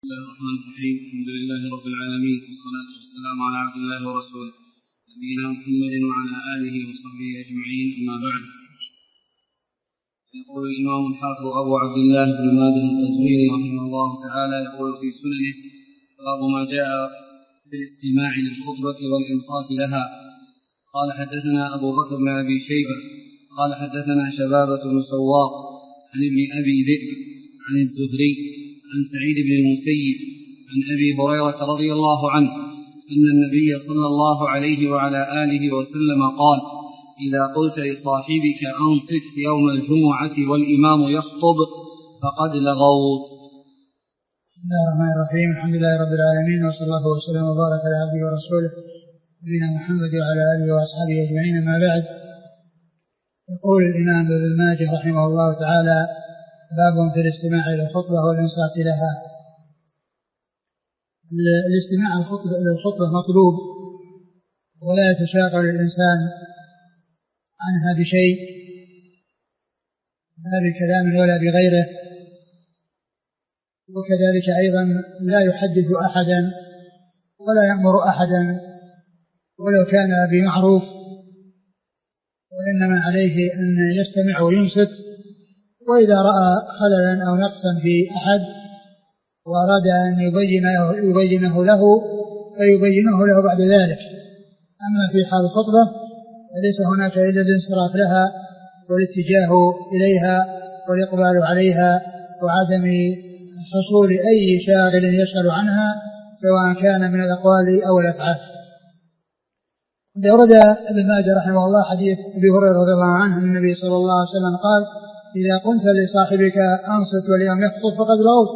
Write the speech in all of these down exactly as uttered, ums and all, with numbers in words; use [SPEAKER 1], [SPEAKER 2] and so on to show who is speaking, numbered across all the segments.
[SPEAKER 1] بسم الله الرحمن الرحيم. الحمد لله رب العالمين، والصلاة والسلام على عبد الله ورسوله نبينا محمد وعلى آله وصحبه أجمعين، أما بعد. يقول الإمام الحافظ أبو عبد الله بن ماجه القزويني رحمه الله تعالى، يقول في سننه: باب ما جاء في الاستماع للخطبة والإنصات لها. قال حدثنا أبو بكر بن أبي شيبة قال حدثنا شبابة بن سواق عن ابن أبي ذئب عن الزهري عن سعيد بن المسيب عن أبي هريرة رضي الله عنه أن النبي صلى الله عليه وعلى آله وسلم قال: إذا قلت لصاحبك أنصت يوم الجمعة والإمام يخطب فقد لغوت.
[SPEAKER 2] بسم الله الرحمن الرحيم. الحمد لله رب العالمين، وصلى الله وسلم وبارك على عبده ورسوله نبينا محمد وعلى آله وأصحابه أجمعين، أما بعد. يقول الإمام ابن ماجه رحمه الله تعالى: باب في الاستماع إلى الخطبة والإنصات لها. الاستماع للخطبة مطلوب، ولا يتشاغل الإنسان عنها بشيء، لا بكلام ولا بغيره. وكذلك أيضا لا يحدث أحدا ولا يأمر أحدا ولو كان بمعروف، وإنما عليه أن يستمع وينصت، وإذا رأى خللا أو نقصا في أحد وأراد أن يبينه, يبينه له فيبينه له بعد ذلك. أما في حال الخطبة فليس هناك إلا الانصراف لها والاتجاه إليها والإقبال عليها، وعدم حصول أي شاغل يشغل عنها سواء كان من الأقوال أو الأفعال. ورد ابن ماجه رحمه الله حديث أبي هريرة رضي الله عنه أن النبي صلى الله عليه وسلم قال: إذا قلت لصاحبك أنصت والإمام يخطب فقد لغوت.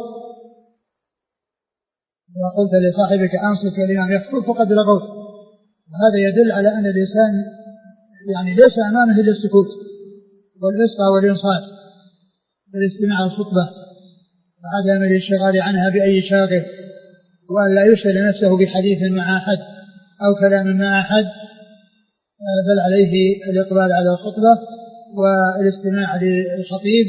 [SPEAKER 2] إذا قلت لصاحبك أنصت والإمام يخطب فقد لغوت. وهذا يدل على أن الإنسان يعني ليس أمامه إلا السكوت والإصغاء والإنصات والاستماع الخطبة، وعدم الانشغال عنها بأي شاغل، وأن لا يشغل نفسه بحديث مع أحد أو كلام مع أحد، بل عليه الإقبال على الخطبة والاستماع للخطيب،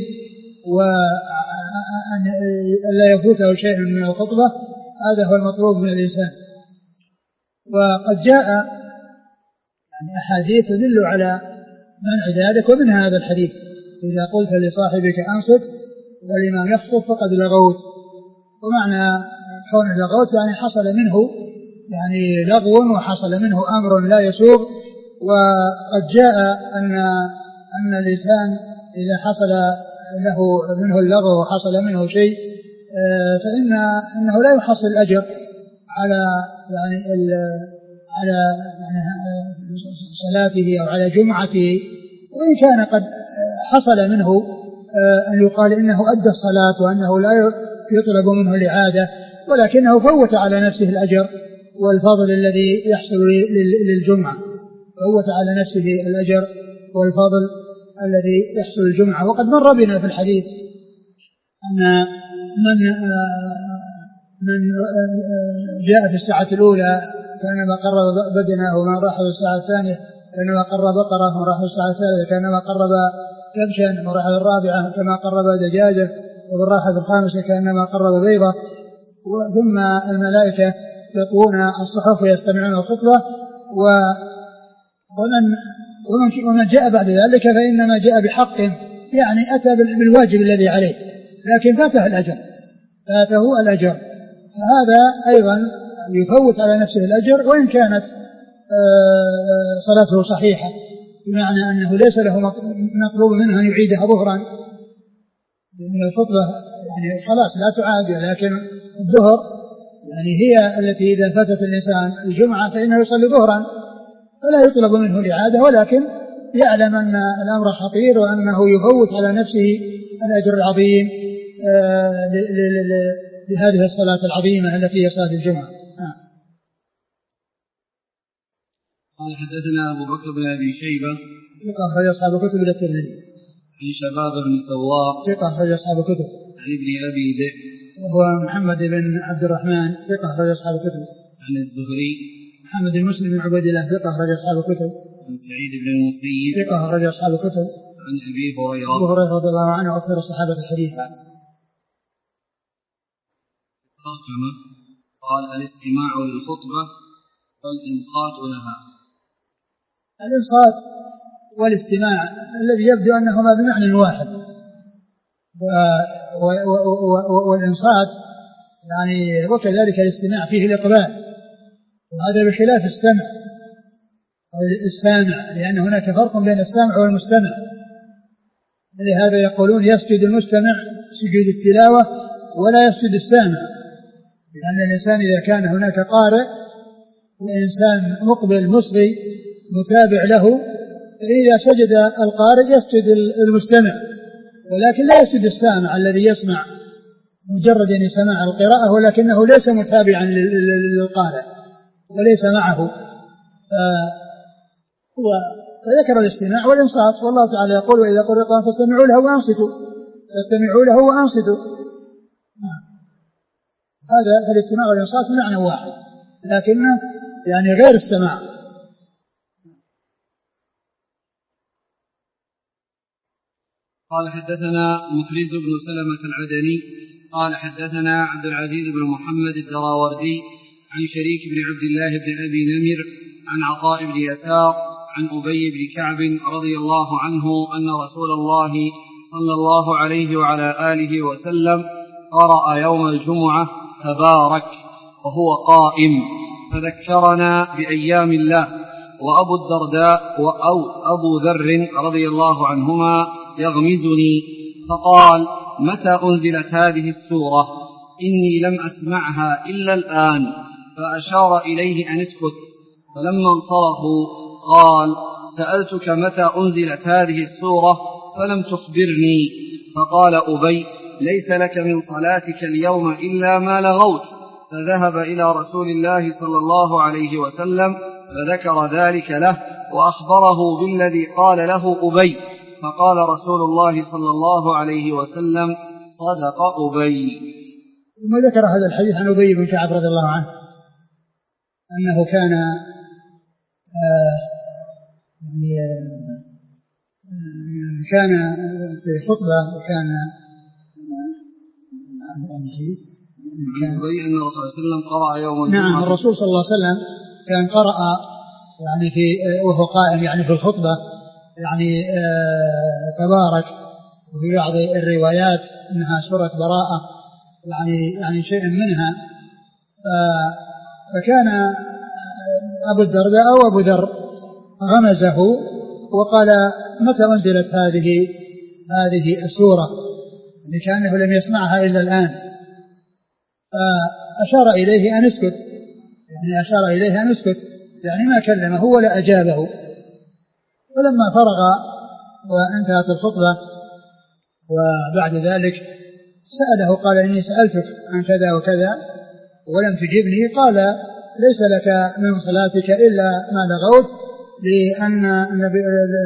[SPEAKER 2] وأن لا يفوته شيء من الخطبة. هذا هو المطلوب من الإنسان. وقد جاء يعني أحاديث تدل على منع ذلك، ومن هذا الحديث: إذا قلت لصاحبك أنصت والإمام يخطب فقد لغوت. ومعنى كون لغوت يعني حصل منه يعني لغو، وحصل منه أمر لا يسوغ. وقد جاء أن أن الإنسان إذا حصل له منه اللغو وحصل منه شيء فإن أنه لا يحصل الأجر على يعني على يعني صلاته أو على جمعته، وإن كان قد حصل منه أن يقال إنه أدى الصلاة وأنه لا يطلب منه الإعادة، ولكنه فوت على نفسه الأجر والفضل الذي يحصل للجمعة، فوت على نفسه الأجر والفضل الذي يحصل للجمعة. وقد مر بنا في الحديث أن من من جاء في الساعة الأولى كانما قرب بدنه، ومن راح في الساعة الثانية كانما قرب بقرة، ومن راح في الساعة الثالثة كانما قرب كبشا، ومن راح في الرابعة كما قرب دجاجة، ومن راح في الخامسة كانما قرب بيضة. ثم الملائكة يطوون الصحف ويستمعون الخطبة. ومن ومن جاء بعد ذلك فإنما جاء بحق، يعني أتى بالواجب الذي عليه، لكن فاته الأجر فاته الأجر فهذا أيضا يفوت على نفسه الأجر، وإن كانت صلاته صحيحة، بمعنى أنه ليس له مطلوب منه أن يعيدها ظهرا، لأن الخطبة يعني خلاص لا تعاد، لكن الظهر يعني هي التي إذا فاتت الإنسان الجمعة فإنه يصلي ظهرا، فلا يطلب منه الإعادة، ولكن يعلم أن الأمر خطير وأنه يفوت على نفسه الأجر العظيم لهذه الصلاة العظيمة التي هي صلاة الجمعة.
[SPEAKER 1] قال حدثنا أبو بكر بن أبي شيبة
[SPEAKER 2] ثقة أخرج أصحاب كتب إلى الترمذي.
[SPEAKER 1] عن شباب بن سواق
[SPEAKER 2] ثقة أخرج أصحاب كتب.
[SPEAKER 1] عن ابن أبي ذئب
[SPEAKER 2] وهو محمد بن عبد الرحمن ثقة أخرج أصحاب كتب.
[SPEAKER 1] عن الزهري
[SPEAKER 2] محمد بن مسلم بن عبيد الله ثقة أخرج أصحاب كتب.
[SPEAKER 1] عن سعيد بن المسيب
[SPEAKER 2] ثقة أخرج أصحاب كتب.
[SPEAKER 1] عن أبي هريرة
[SPEAKER 2] أبو هريرة رضي الله عنه أكثر الصحابة الحديث.
[SPEAKER 1] ترجمة. قال الاستماع للخطبة والإنصات لها.
[SPEAKER 2] الإنصات والاستماع الذي يبدو أنهما بمعنى واحد، والإنصات يعني وكذلك الاستماع فيه الإقبال، وهذا بخلاف السمع أو السامع، لأن هناك فرق بين السامع والمستمع. لهذا يقولون يسجد المستمع سجود التلاوة ولا يسجد السامع، لأن الإنسان إذا كان هناك قارئ وإنسان مقبل مصغي متابع له، إذا سجد القارئ يسجد المستمع، ولكن لا يسجد السامع الذي يسمع مجرد أن سمع القراءة ولكنه ليس متابعا للقارئ وليس معه. فذكر الاستماع والإنصات، والله تعالى يقول وإذا قرئ القرآن فاستمعوا له وأنصتوا فاستمعوا له وأنصتوا. هذا الاستماع والإنصات معنى واحد لكنه يعني غير السماع.
[SPEAKER 1] قال حدثنا محرز بن سلمة العدني قال حدثنا عبد العزيز بن محمد الدراوردي عن شريك بن عبد الله بن أبي نمر عن عطاء بن يسار عن أبي بن كعب رضي الله عنه أن رسول الله صلى الله عليه وعلى آله وسلم قرأ يوم الجمعة تبارك وهو قائم، فذكرنا بأيام الله. وأبو الدرداء أو أبو ذر رضي الله عنهما يغمزني فقال متى أنزلت هذه السورة؟ إني لم أسمعها إلا الآن، فأشار إليه أن اسكت. فلما انصرفوا قال سألتك متى أنزلت هذه السورة فلم تخبرني. فقال أبي ليس لك من صلاتك اليوم إلا ما لغوت. فذهب إلى رسول الله صلى الله عليه وسلم فذكر ذلك له وأخبره بالذي قال له أبي، فقال رسول الله صلى الله عليه وسلم صدق أبي.
[SPEAKER 2] ثم ذكر هذا الحديث عن أبي بن كعب رضي الله عنه أنه كان آه يعني آه كان في خطبة وكان
[SPEAKER 1] عن أبي أن الرسول صلى الله عليه وسلم قرأ يوم الجمعة.
[SPEAKER 2] نعم، الرسول صلى الله عليه وسلم كان قرأ يعني في وهو قائم يعني في الخطبة يعني آه تبارك، وفي بعض الروايات أنها سورة براءة يعني يعني شيء منها. آه فكان أبو الدرداء أو أبو ذر غمزه وقال متى أنزلت هذه هذه السورة، يعني كأنه لم يسمعها إلا الآن. فأشار إليه أن اسكت، يعني أشار إليه أن اسكت يعني ما كلمه ولا أجابه. ولما فرغ وانتهت الخطبة وبعد ذلك سأله قال إني سألتك عن كذا وكذا ولم تجبني. قال ليس لك من صلاتك إلا ما لغوت، لأن النبي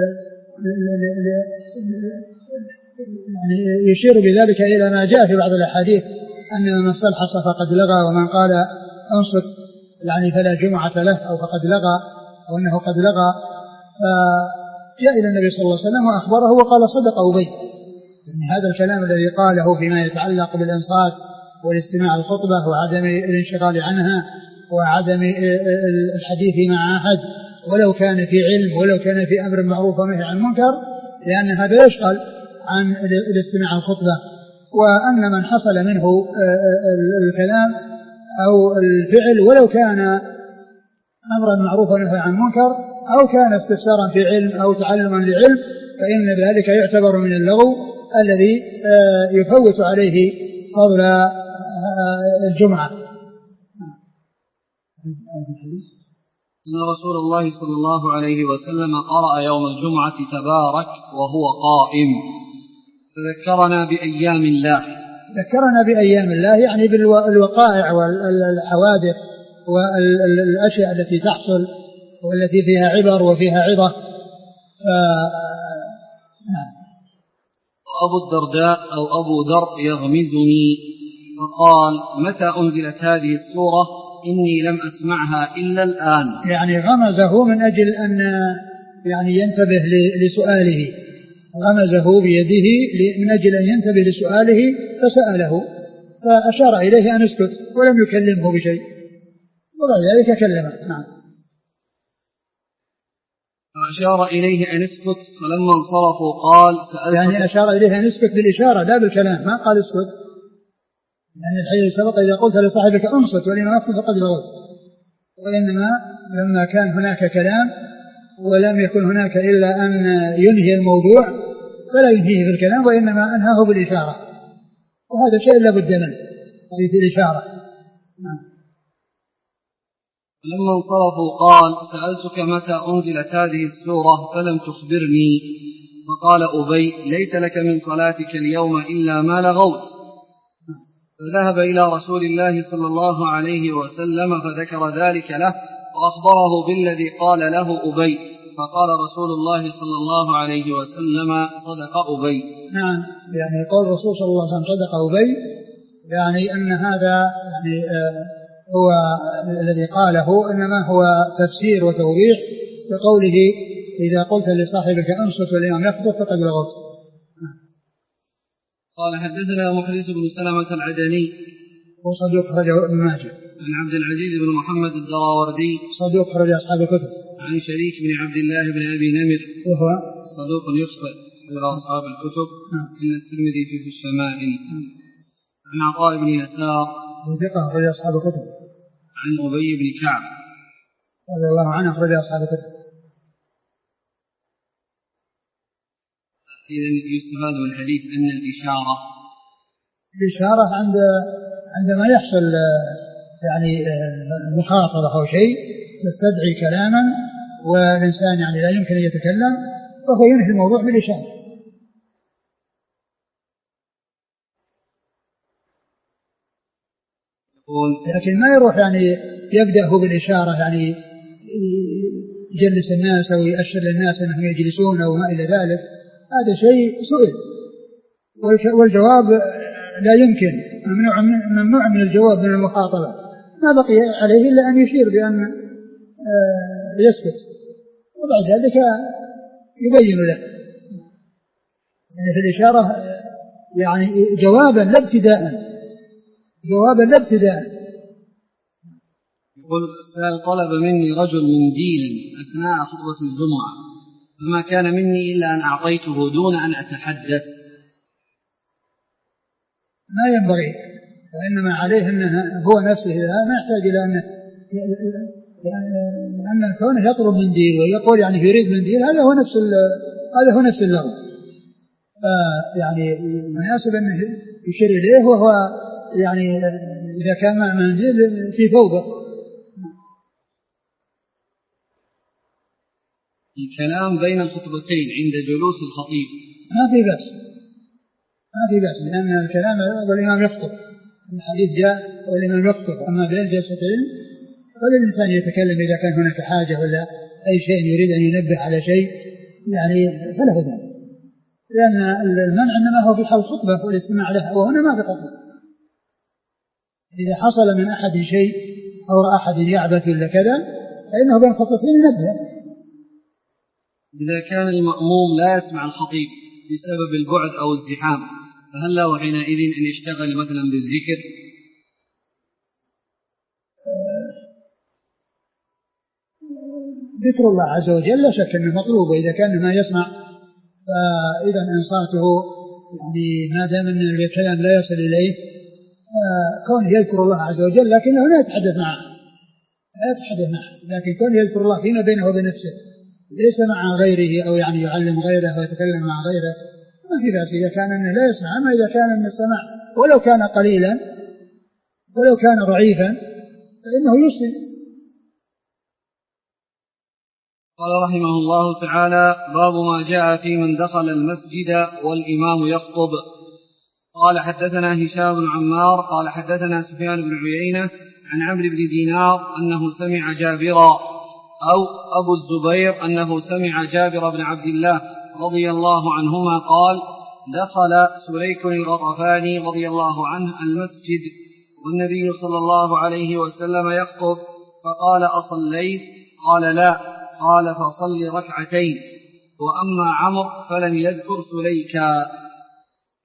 [SPEAKER 2] يعني يشير بذلك إلى ما جاء في بعض الأحاديث أن من صلحص فقد لغى، ومن قال أنصت يعني فلا جمعة له أو فقد لغى أو أنه قد لغى. فجاء إلى النبي صلى الله عليه وسلم وأخبره وقال صدق أبي، يعني هذا الكلام الذي قاله فيما يتعلق بالإنصات والاستماع الخطبة وعدم الانشغال عنها وعدم الحديث مع أحد ولو كان في علم ولو كان في أمر معروف ونهي عن منكر، لأن هذا يشغل عن الاستماع الخطبة. وأن من حصل منه الكلام أو الفعل ولو كان أمرا معروفا ونهي عن منكر أو كان استفسارا في علم أو تعلما لعلم، فإن ذلك يعتبر من اللغو الذي يفوت عليه فضل الجمعة.
[SPEAKER 1] إن رسول الله صلى الله عليه وسلم قرأ يوم الجمعة تبارك وهو قائم، فذكرنا بأيام الله.
[SPEAKER 2] ذكرنا بأيام الله يعني بالوقائع والحوادث والأشياء التي تحصل والتي فيها عبر وفيها عظة. ف...
[SPEAKER 1] أبو الدرداء أو أبو ذر يغمزني فقال متى أنزلت هذه السورة؟ إني لم أسمعها إلا الآن.
[SPEAKER 2] يعني غمزه من أجل أن يعني ينتبه لسؤاله، غمزه بيده من أجل أن ينتبه لسؤاله فسأله. فأشار إليه أن اسكت ولم يكلمه بشيء، وبعد ذلك كلمه. نعم.
[SPEAKER 1] فأشار إليه أن اسكت، فلما انصرفوا قال سألتك،
[SPEAKER 2] يعني أشار إليه أن اسكت بالإشارة لا بالكلام، ما قال اسكت، يعني الحديث سبق إذا قلت لصاحبك انصت ولما يقصد فقد لغوت، وإنما لما كان هناك كلام ولم يكن هناك إلا أن ينهي الموضوع فلا ينهيه بالكلام، وإنما أنهاه بالإشارة، وهذا شيء لا بد منه، هذه الإشارة. نعم.
[SPEAKER 1] لما انصرفوا قال سألتك متى أنزلت هذه السورة فلم تخبرني، فقال أبي ليس لك من صلاتك اليوم إلا ما لغوت. فذهب إلى رسول الله صلى الله عليه وسلم فذكر ذلك له وأخبره بالذي قال له أبي، فقال رسول الله صلى الله عليه وسلم صدق أبي.
[SPEAKER 2] نعم، يعني قول الرسول صلى الله عليه وسلم صدق أبي، يعني أن هذا يعني آه هو الذي قاله إنما هو تفسير وتوضيح بقوله إذا قلت لصاحبك انصت والإمام يخطب فقد لغوت.
[SPEAKER 1] قال حدثنا محرز بن سلمة العدني
[SPEAKER 2] وصدوق خرجه ابن ماجه.
[SPEAKER 1] عن عبد العزيز بن محمد الدراوردي
[SPEAKER 2] صدوق خرج أصحاب الكتب.
[SPEAKER 1] عن شريك بن عبد الله بن أبي نمر
[SPEAKER 2] وهو
[SPEAKER 1] صدوق يخطئ إلى أصحاب الكتب إلا الترمذي في الشمائل. عن عطاء بن يسار
[SPEAKER 2] وثقة خرج أصحاب الكتب.
[SPEAKER 1] عن أبي بن كعب
[SPEAKER 2] رضي الله عنه خرج أصحاب الكتب.
[SPEAKER 1] إذن يستفاد من الحديث أن الإشارة
[SPEAKER 2] الإشارة عند عندما يحصل يعني مخاطبة أو شيء تستدعي كلاما والإنسان يعني لا يمكن أن يتكلم فهو ينهي الموضوع بالإشارة. لكن ما يروح يعني يبدأ هو بالإشارة يعني يجلس الناس أو يأشر للناس أنهم يجلسون أو ما إلى ذلك، هذا شيء سئل والجواب لا يمكن، ممنوع من, ممنوع من الجواب من المخاطبة، ما بقي عليه إلا أن يشير بأن يسكت وبعد ذلك يبين له يعني في الإشارة يعني جوابا لا ابتداء، جوابا لا ابتداء.
[SPEAKER 1] يقول السائل طلب مني رجل منديلا أثناء خطبة الجمعة فما كان مني إلا أن أعطيته دون أن أتحدث.
[SPEAKER 2] ما ينبغي، وإنما عليه أنه هو نفسه ما يحتاج إلى أن لأن كونه يطلب منديل ويقول يعني يريد منديل هذا هو نفس هذا هو نفس اللغو، يعني مناسب أنه يشير إليه وهو يعني إذا كان مع منديل في ثوبه.
[SPEAKER 1] الكلام بين الخطبتين عند جلوس الخطيب
[SPEAKER 2] ما في بأس، ما في بأس، لأن الكلام والإمام يخطب، الحديث جاء والإمام يخطب، أما بين الجلستين فللإنسان يتكلم إذا كان هناك حاجة ولا أي شيء يريد أن ينبه على شيء يعني فله ذلك، لأن المنع إنما هو في حال خطبة والاستماع لها، وهنا ما في خطبة. إذا حصل من أحد شيء أو رأى أحد يعبث ولا كذا فإنه بين خطبتين ينبه.
[SPEAKER 1] إذا كان المأموم لا يسمع الخطيب بسبب البعد أو الزحام فهل له حينئذ أن يشتغل مثلا بالذكر؟
[SPEAKER 2] ذكر الله عز وجل لا شك أنه مطلوب، وإذا كان ما يسمع فإذا إنصاته يعني ما دام أن الكلام لا يصل إليه كونه يذكر الله عز وجل لكنه لا يتحدث معه، لا يتحدث معه، لكن كونه يذكر الله فيما بينه وبين نفسه ليس مع غيره أو يعني يعلم غيره ويتكلم مع غيره ما في بأس إذا كان أنه لا يسمع. أما إذا كان أن السمع ولو كان قليلا ولو كان ضعيفا فإنه يسلم.
[SPEAKER 1] قال رحمه الله تعالى باب ما جاء في من دخل المسجد والإمام يخطب. قال حدثنا هشام بن عمار قال حدثنا سفيان بن عيينة عن عمرو بن دينار أنه سمع جابرا أو أبو الزبير أنه سمع جابر بن عبد الله رضي الله عنهما قال دخل سليك الغطفاني رضي الله عنه المسجد والنبي صلى الله عليه وسلم يخطب فقال أصليت؟ قال لا، قال فصل ركعتين. وأما عمرو فلم يذكر سليكا.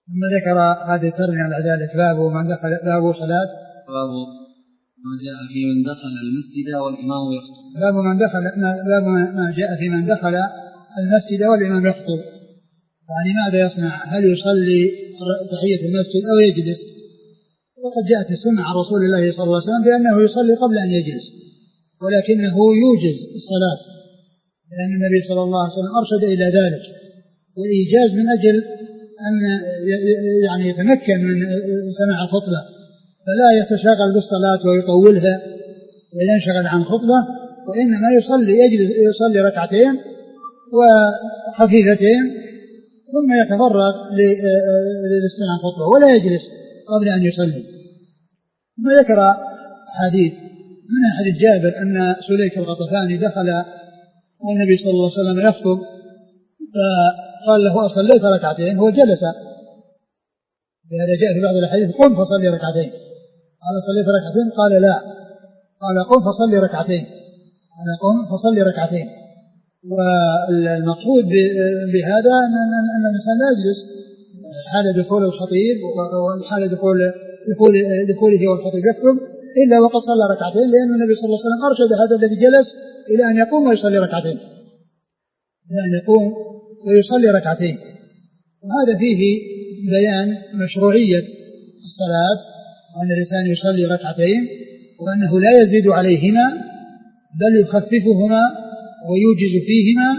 [SPEAKER 2] ثم ذكر هذه الترجمة على ذلك باب من دخل باب صلاة
[SPEAKER 1] باب ما جاء في من دخل المسجد والإمام يخطب.
[SPEAKER 2] باب من دخل باب ما جاء في من دخل المسجد والإمام يخطب، يعني ماذا يصنع؟ هل يصلي تحية المسجد أو يجلس؟ وقد جاءت السنة عن رسول الله صلى الله عليه وسلم بأنه يصلي قبل أن يجلس، ولكنه يوجز الصلاة لأن النبي صلى الله عليه وسلم أرشد إلى ذلك، والإيجاز من أجل أن يعني يتمكن من سماع الخطبة فلا يتشاغل بالصلاة ويطولها وينشغل عن خطبة، وإنما يصلي يجلس يصلي ركعتين وخفيفتين ثم يتفرغ للاستماع الخطبة ولا يجلس قبل أن يصلي. ثم ذكر حديث من حديث جابر أن سليك الغطفاني دخل والنبي صلى الله عليه وسلم يخطب فقال له أصليت ركعتين؟ هو جلس، بهذا جاء في بعض الحديث قم فصلي ركعتين، قال صليت ركعتين؟ قال لا، قال قم فصلي ركعتين، قال قم فصلي ركعتين. والمقصود بهذا أن الإنسان لا يجلس حال دخول الخطيب وحال دخول دخوله والخطيب يخطب إلا وقد صلى ركعتين، لأن النبي صلى الله عليه وسلم أرشد هذا الذي جلس إلى أن يقوم ويصلي ركعتين، إلى أن يقوم ويصلي ركعتين. وهذا فيه بيان مشروعية الصلاة، وأن الإنسان يصلي ركعتين وأنه لا يزيد عليهما بل يخففهما ويوجز فيهما.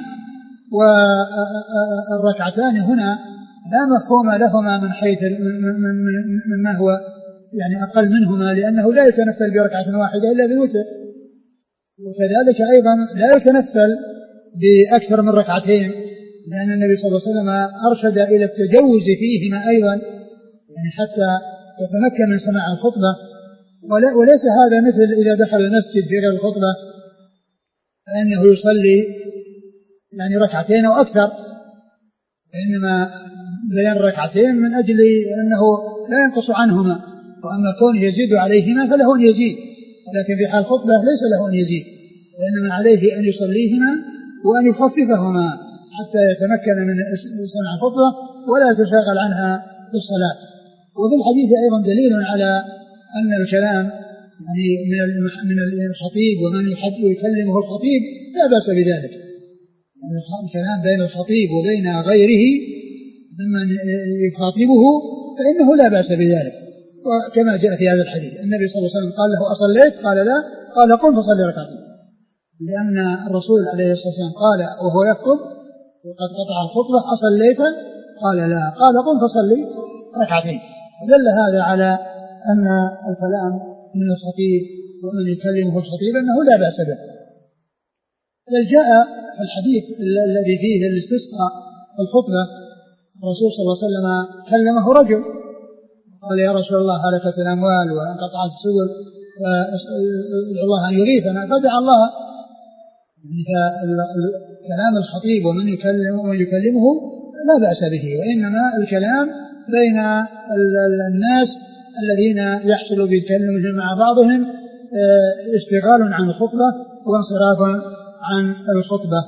[SPEAKER 2] والركعتان هنا لا مفهوم لهما من حيث مما هو يعني أقل منهما، لأنه لا يتنفل بركعة واحدة إلا بالوتر، وكذلك أيضا لا يتنفل بأكثر من ركعتين، لأن النبي صلى الله عليه وسلم أرشد إلى التجوز فيهما أيضا، يعني حتى يتمكن من سماع الخطبة. وليس هذا مثل إذا دخل المسجد في غير الخطبة فإنه يصلي يعني ركعتين أو أكثر، إنما بيان ركعتين من أجل أنه لا ينقص عنهما، وأما كون يزيد عليهما فله أن يزيد، لكن في حال خطبة ليس له أن يزيد، وإنما عليه أن يصليهما وأن يخففهما حتى يتمكن من سماع الخطبة ولا يتشاغل عنها بالصلاة. وفي الحديث أيضا دليل على أن الكلام يعني من الخطيب ومن يكلمه الخطيب لا بأس بذلك، يعني الكلام بين الخطيب وبين غيره ممن يخاطبه فإنه لا بأس بذلك. وكما جاء في هذا الحديث النبي صلى الله عليه وسلم قال له أصليت؟ قال لا، قال قم فصلي ركعتين، لأن الرسول عليه الصلاة والسلام قال وهو يخطب وقد قطع الخطبة أصليت؟ قال لا، قال قم فصلي ركعتين. ودل هذا على أن الكلام من الخطيب ومن يكلمه الخطيب أنه لا بأس به. بل جاء في الحديث الذي فيه الاستسقاء الخطبة الرسول صلى الله عليه وسلم كلمه رجل قال يا رسول الله هلكت الأموال وانقطعت السبل فادعو الله أن يغيثنا، فدعا الله. كلام الخطيب ومن يكلمه, ومن يكلمه لا بأس به، وإنما الكلام بين الناس الذين يحصل بكلمهم مع بعضهم اشتغال عن الخطبة وانصراف عن الخطبة.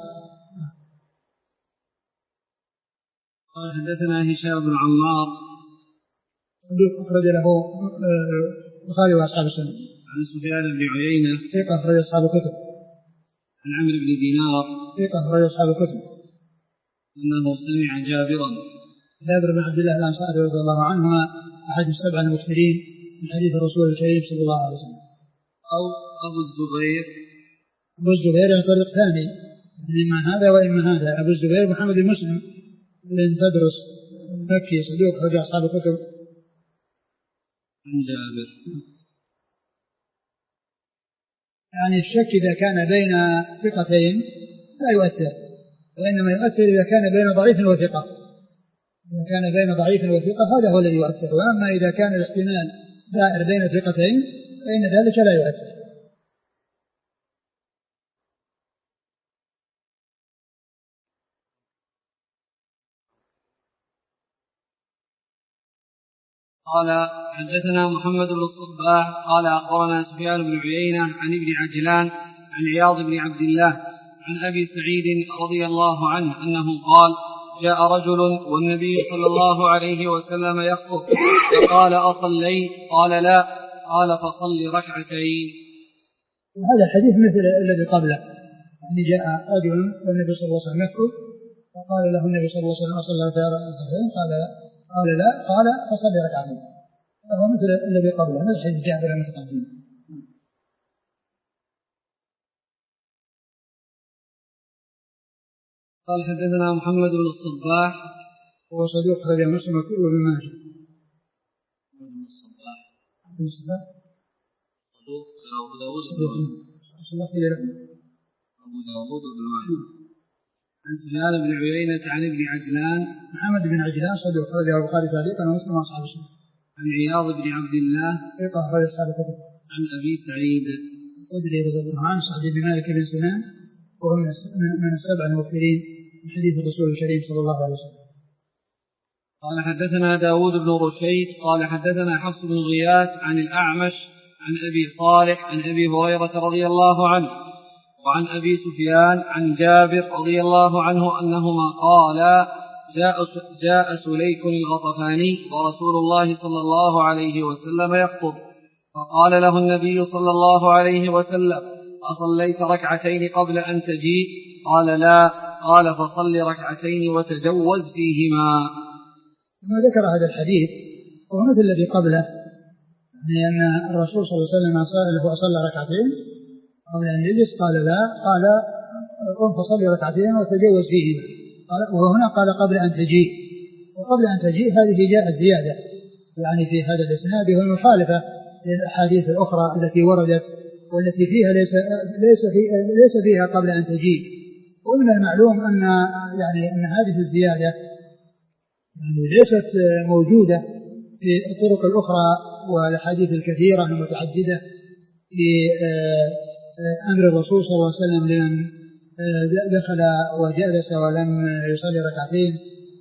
[SPEAKER 1] قال حدثنا هشام بن عمار
[SPEAKER 2] أخرج له البخاري وأصحاب السنة.
[SPEAKER 1] عن سفيان بن عيينة
[SPEAKER 2] ثقة أخرج أصحاب الكتب.
[SPEAKER 1] عن عمرو بن دينار
[SPEAKER 2] ثقة أخرج أصحاب الكتب.
[SPEAKER 1] أنه سمع جابرا
[SPEAKER 2] جابر بن عبد الله الأنصاري رضي الله عنهما أحد السبع المكثرين من حديث الرسول الكريم صلى الله عليه وسلم.
[SPEAKER 1] أو أبو الزبير
[SPEAKER 2] أبو الزبير عن طريق ثاني، يعني إما هذا وإما هذا. أبو الزبير محمد بن مسلم بن تدرس مكي صدوق أخرج أصحاب الكتب.
[SPEAKER 1] عن جابر
[SPEAKER 2] يعني الشك إذا كان بين ثقتين لا يؤثر، وإنما يؤثر إذا كان بين ضعيف وثقة. إذا كان بين ضعيف وثقة هذا هو الذي يؤثر، وأما إذا كان الاحتمال دائر بين ثقتين فإن ذلك لا يؤثر.
[SPEAKER 1] قال حدثنا محمد بن الصباح قال أخبرنا سفيان بن عيينة عن ابن عجلان عن عياض بن عبد الله عن أبي سعيد رضي الله عنه أنه قال جاء رجل والنبي صلى الله عليه وسلم يخطب فقال أصليت؟ قال لا. قال فصل ركعتين.
[SPEAKER 2] وهذا الحديث مثل الذي قبله، يعني جاء رجل والنبي صلى الله عليه وسلم يخطب فقال له النبي صلى الله عليه وسلم أصلى ركعتين؟ قال قال لا. قال فصل ركعتين. فهو مثل الذي قبله، مثل حديث جابر المتقدم.
[SPEAKER 1] قال حدثنا محمد بن الصباح
[SPEAKER 2] هو صدوق خرج مسلم وابن ماجه.
[SPEAKER 1] الصباح
[SPEAKER 2] الصباح
[SPEAKER 1] صدوق أبو داود أبو داود وابن ماجه. عن سفيان بن عيينة عن ابن عجلان.
[SPEAKER 2] محمد بن عجلان صدوق خرج البخاري تعليقا ومسلم وأصحاب السنن.
[SPEAKER 1] عن عياض بن عبد الله
[SPEAKER 2] ثقة أخرج أصحاب الكتب.
[SPEAKER 1] عن أبي سعيد
[SPEAKER 2] الخدري رضي الله عنه سعد بن مالك بن سنان وهو من السبع المكثرين من حديث الرسول الكريم صلى الله عليه وسلم.
[SPEAKER 1] قال حدثنا داود بن رشيد قال حدثنا حفص بن غياث عن الأعمش عن أبي صالح عن أبي هريرة رضي الله عنه وعن أبي سفيان عن جابر رضي الله عنه أنهما قالا جاء, جاء سليك الغطفاني ورسول الله صلى الله عليه وسلم يخطب فقال له النبي صلى الله عليه وسلم أصليت ركعتين قبل أن تجيء؟ قال لا. قال فصل ركعتين وتجوز فيهما.
[SPEAKER 2] ثم ذكر هذا الحديث وهو مثل الذي قبله، يعني أن الرسول صلى الله عليه وسلم سأله أصلى ركعتين قبل أن يجلس؟ قال لا. قال قم فصلي ركعتين وتجوز فيهما. وهنا قال قبل أن تجيء، وقبل أن تجيء هذه جاءت زيادة يعني في هذا الإسناد وهي مخالفة للأحاديث الأخرى التي وردت والتي فيها ليس ليس في ليس فيها قبل أن تجيء. ومن المعلوم أن يعني أن هذه الزيادة يعني ليست موجودة في الطرق الأخرى والأحاديث الكثيرة المتعددة في أمر الرسول صلى الله عليه وسلم لمن دخل وجلس ولم يصلي ركعتين.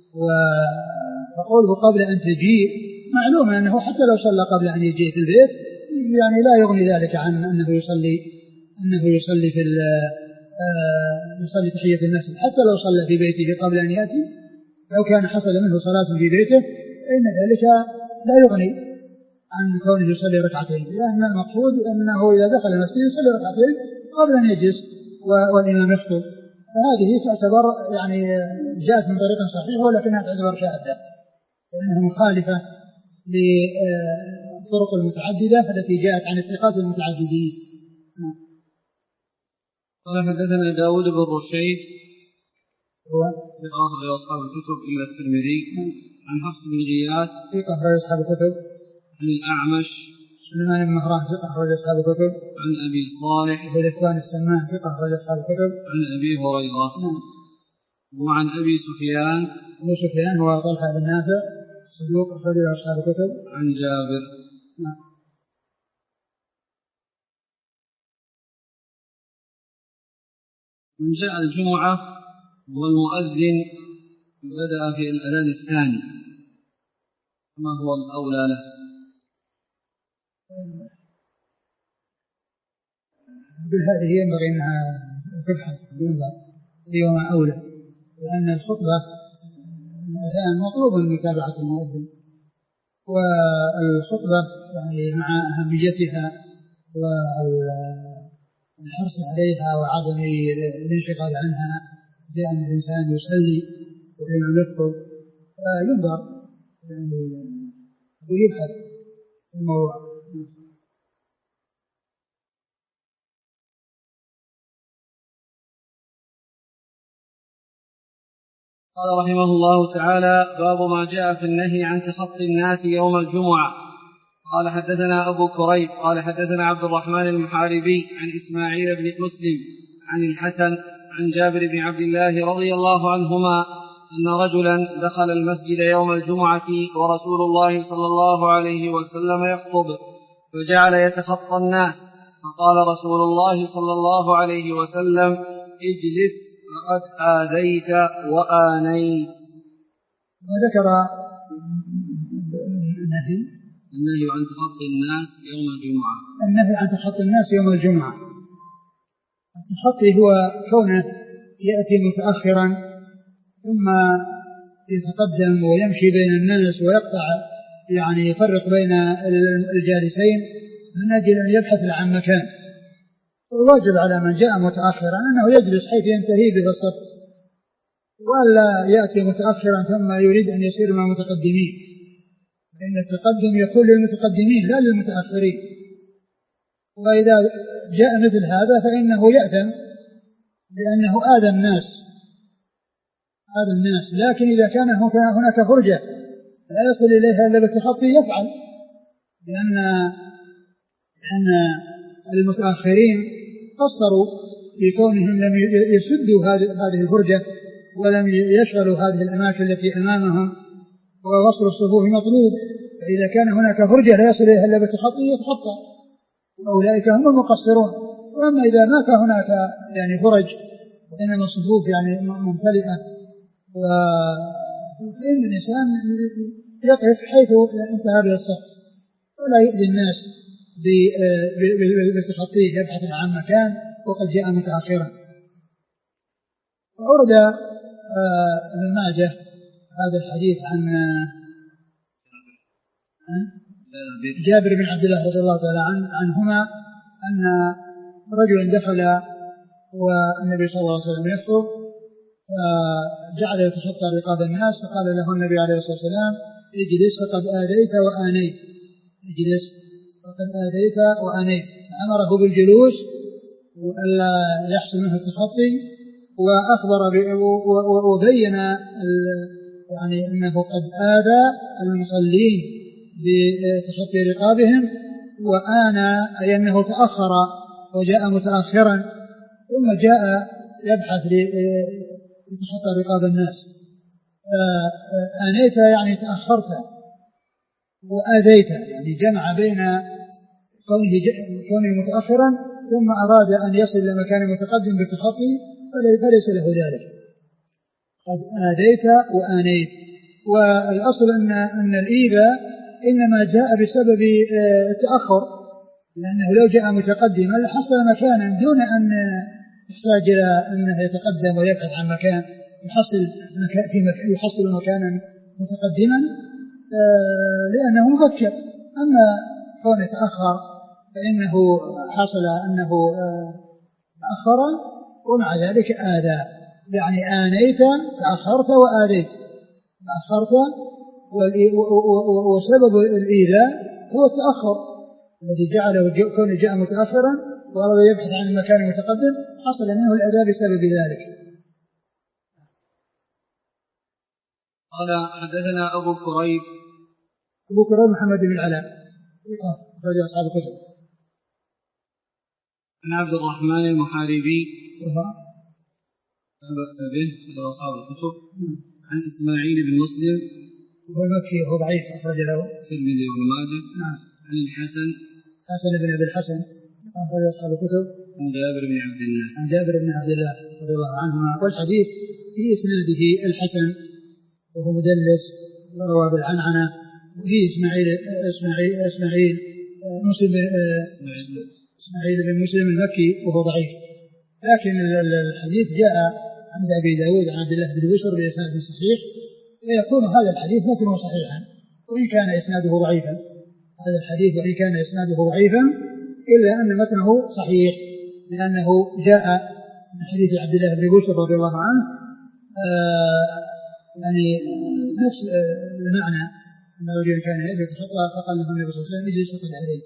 [SPEAKER 2] وقوله قبل أن تجيء معلوم أنه حتى لو صلى قبل أن يجيء في البيت يعني لا يغني ذلك عن أنه يصلي أنه يصلي في يصلي تحية المسجد. حتى لو صلى في بيته قبل أن يأتي لو كان حصل منه صلاة في بيته فإن ذلك لا يغني عن كونه يصلي ركعتين، لأن المقصود أنه إذا دخل المسجد يصلي ركعتين قبل أن يجلس والإمام يخطب. فهذه تعتبر يعني جاءت من طريق صحيح ولكنها تعتبر شاذة لأنها مخالفة للطرق المتعددة التي جاءت عن الثقات المتعددين.
[SPEAKER 1] قال حدثنا داود بن رشيد
[SPEAKER 2] هو
[SPEAKER 1] ثقة أخرج أصحاب الكتب إلا الترمذي عن حفص بن غياث
[SPEAKER 2] ثقة أخرج أصحاب الكتب
[SPEAKER 1] عن الأعمش
[SPEAKER 2] سليمان بن مهران ثقة أخرج أصحاب الكتب
[SPEAKER 1] عن أبي صالح
[SPEAKER 2] ذكوان السمان ثقة أخرج أصحاب الكتب
[SPEAKER 1] عن أبي هريرة وعن أبي سفيان
[SPEAKER 2] أبو سفيان هو طلحة بن نافع صدوق أخرج أصحاب الكتب
[SPEAKER 1] عن جابر.
[SPEAKER 2] نعم.
[SPEAKER 1] من جاء الجمعة والمؤذن بدأ في الأذان الثاني ما هو الأولى له؟
[SPEAKER 2] بهذه ينبغي أنها تبحث بينظر فيما أولى، لأن الخطبة الآن مطلوب من متابعة المؤذن، والخطبة يعني مع أهميتها والحرص عليها وعدم الانشغال عنها بأن الإنسان يصلي والإمام يخطب فينظر يعني ويبحث في الموضوع.
[SPEAKER 1] قال رحمه الله تعالى: باب ما جاء في النهي عن تخطي الناس يوم الجمعة. قال حدثنا أبو كريب قال حدثنا عبد الرحمن المحاربي عن إسماعيل بن مسلم عن الحسن عن جابر بن عبد الله رضي الله عنهما أن رجلا دخل المسجد يوم الجمعة ورسول الله صلى الله عليه وسلم يخطب فجعل يتخطى الناس، فقال رسول الله صلى الله عليه وسلم: اجلس فقد آذيت وآنيت.
[SPEAKER 2] وذكر النهي
[SPEAKER 1] النهي عن تخطي الناس يوم الجمعة.
[SPEAKER 2] النهي عن تخطي الناس يوم الجمعة. التخطي هو كونه يأتي متأخرا ثم يتقدم ويمشي بين الناس ويقطع يعني يفرق بين الجالسين من أجل أن يبحث عن مكان. والواجب على من جاء متأخرا أنه يجلس حيث ينتهي به الصف، ولا يأتي متأخرا ثم يريد أن يصير مع المتقدمين، لأن التقدم يكون للمتقدمين لا للمتأخرين. وإذا جاء مثل هذا فإنه يأثم لأنه آذى الناس آذى الناس لكن إذا كان هناك فرجة لا يصل إليها إلا بالتخطي يفعل، لأن لأن المتأخرين قصروا في كونهم لم يسدوا هذه الفرجة ولم يشغلوا هذه الأماكن التي أمامهم، ووصل الصفوف مطلوب. فإذا كان هناك فرجة لا يصل إليها إلا بالتخطي يتخطى، وأولئك هم المقصرون. وأما إذا ما كان هناك يعني فرج وإنما الصفوف يعني ممتلئة فإن الإنسان يقف حيث انتهى به الصف ولا يؤذي الناس بتخطيه يبحث عن مكان وقد جاء متأخرا. وأورد ابن ماجه هذا الحديث عن جابر بن عبد الله رضي الله تعالى عنهما أن رجلا دخل والنبي صلى الله عليه وسلم يخطب فجعل يتخطى رقاب الناس، فقال له النبي عليه الصلاة والسلام اجلس فقد آذيت وآنيت اجلس فقد آذيت وآنيت، فأمره بالجلوس وألا يحصل منه التخطي، وأخبر وبين يعني أنه قد آذى المصلين بتخطي رقابهم، وآنى أي أنه تأخر وجاء متأخرا ثم جاء يبحث لتخطى رقاب الناس. آنيت يعني تأخرت، وآذيت يعني جمع بين كونه, كونه متأخرا ثم أراد أن يصل إلى مكان متقدم بالتخطي فليس له ذلك. قد آذيت وآنيت. والأصل أن, أن الإيذاء إنما جاء بسبب التأخر، لأنه لو جاء متقدما لحصل مكانا دون أن يحتاج إلى أنه يتقدم ويبحث عن مكان يحصل, في مكان يحصل مكانا متقدما لأنه مفكر. أما كون يتأخر فإنه حصل أنه تأخر ومع ذلك آذى، يعني آنيت تأخرت وآذيت تأخرت، وسبب الإيذاء هو التأخر الذي جعله كون جاء متأخرا وأراد يبحث عن المكان المتقدم حصل منه الأذى بسبب ذلك.
[SPEAKER 1] قال حدثنا أبو كريب
[SPEAKER 2] أبو كريب محمد بن العلاء رجل أصحاب الكتب.
[SPEAKER 1] عن عبد الرحمن المحاربي لا بأس به رجل أصحاب الكتب. عن إسماعيل بن مسلم
[SPEAKER 2] وهو المكي وهو ضعيف أخرج له
[SPEAKER 1] الترمذي وابن ماجه. عن الحسن
[SPEAKER 2] حسن بن أبي الحسن أخرج أصحاب الكتب.
[SPEAKER 1] عن جابر بن عبد الله
[SPEAKER 2] عن جابر بن عبد الله رضي الله عنهما. والحديث في إسناده الحسن وهو مدلس وروى بالعنعنة، وفي إسماعيل إسماعيل إسماعيل مسلم إسماعيل بن مسلم المكي وهو ضعيف. لكن الحديث جاء عند أبي داود عن عبد الله بن بشر بإسناد صحيح، ويكون هذا الحديث متنه صحيحا وإن كان إسناده ضعيفا. هذا الحديث وإن كان إسناده ضعيفا إلا أن متنه صحيح، لأنه جاء من حديث عبد الله بن بشر رضي الله عنه آه يعني نفس المعنى أن رجل كان يتخطى فقال له النبي صلى الله عليه وسلم اجلس فقد عليك.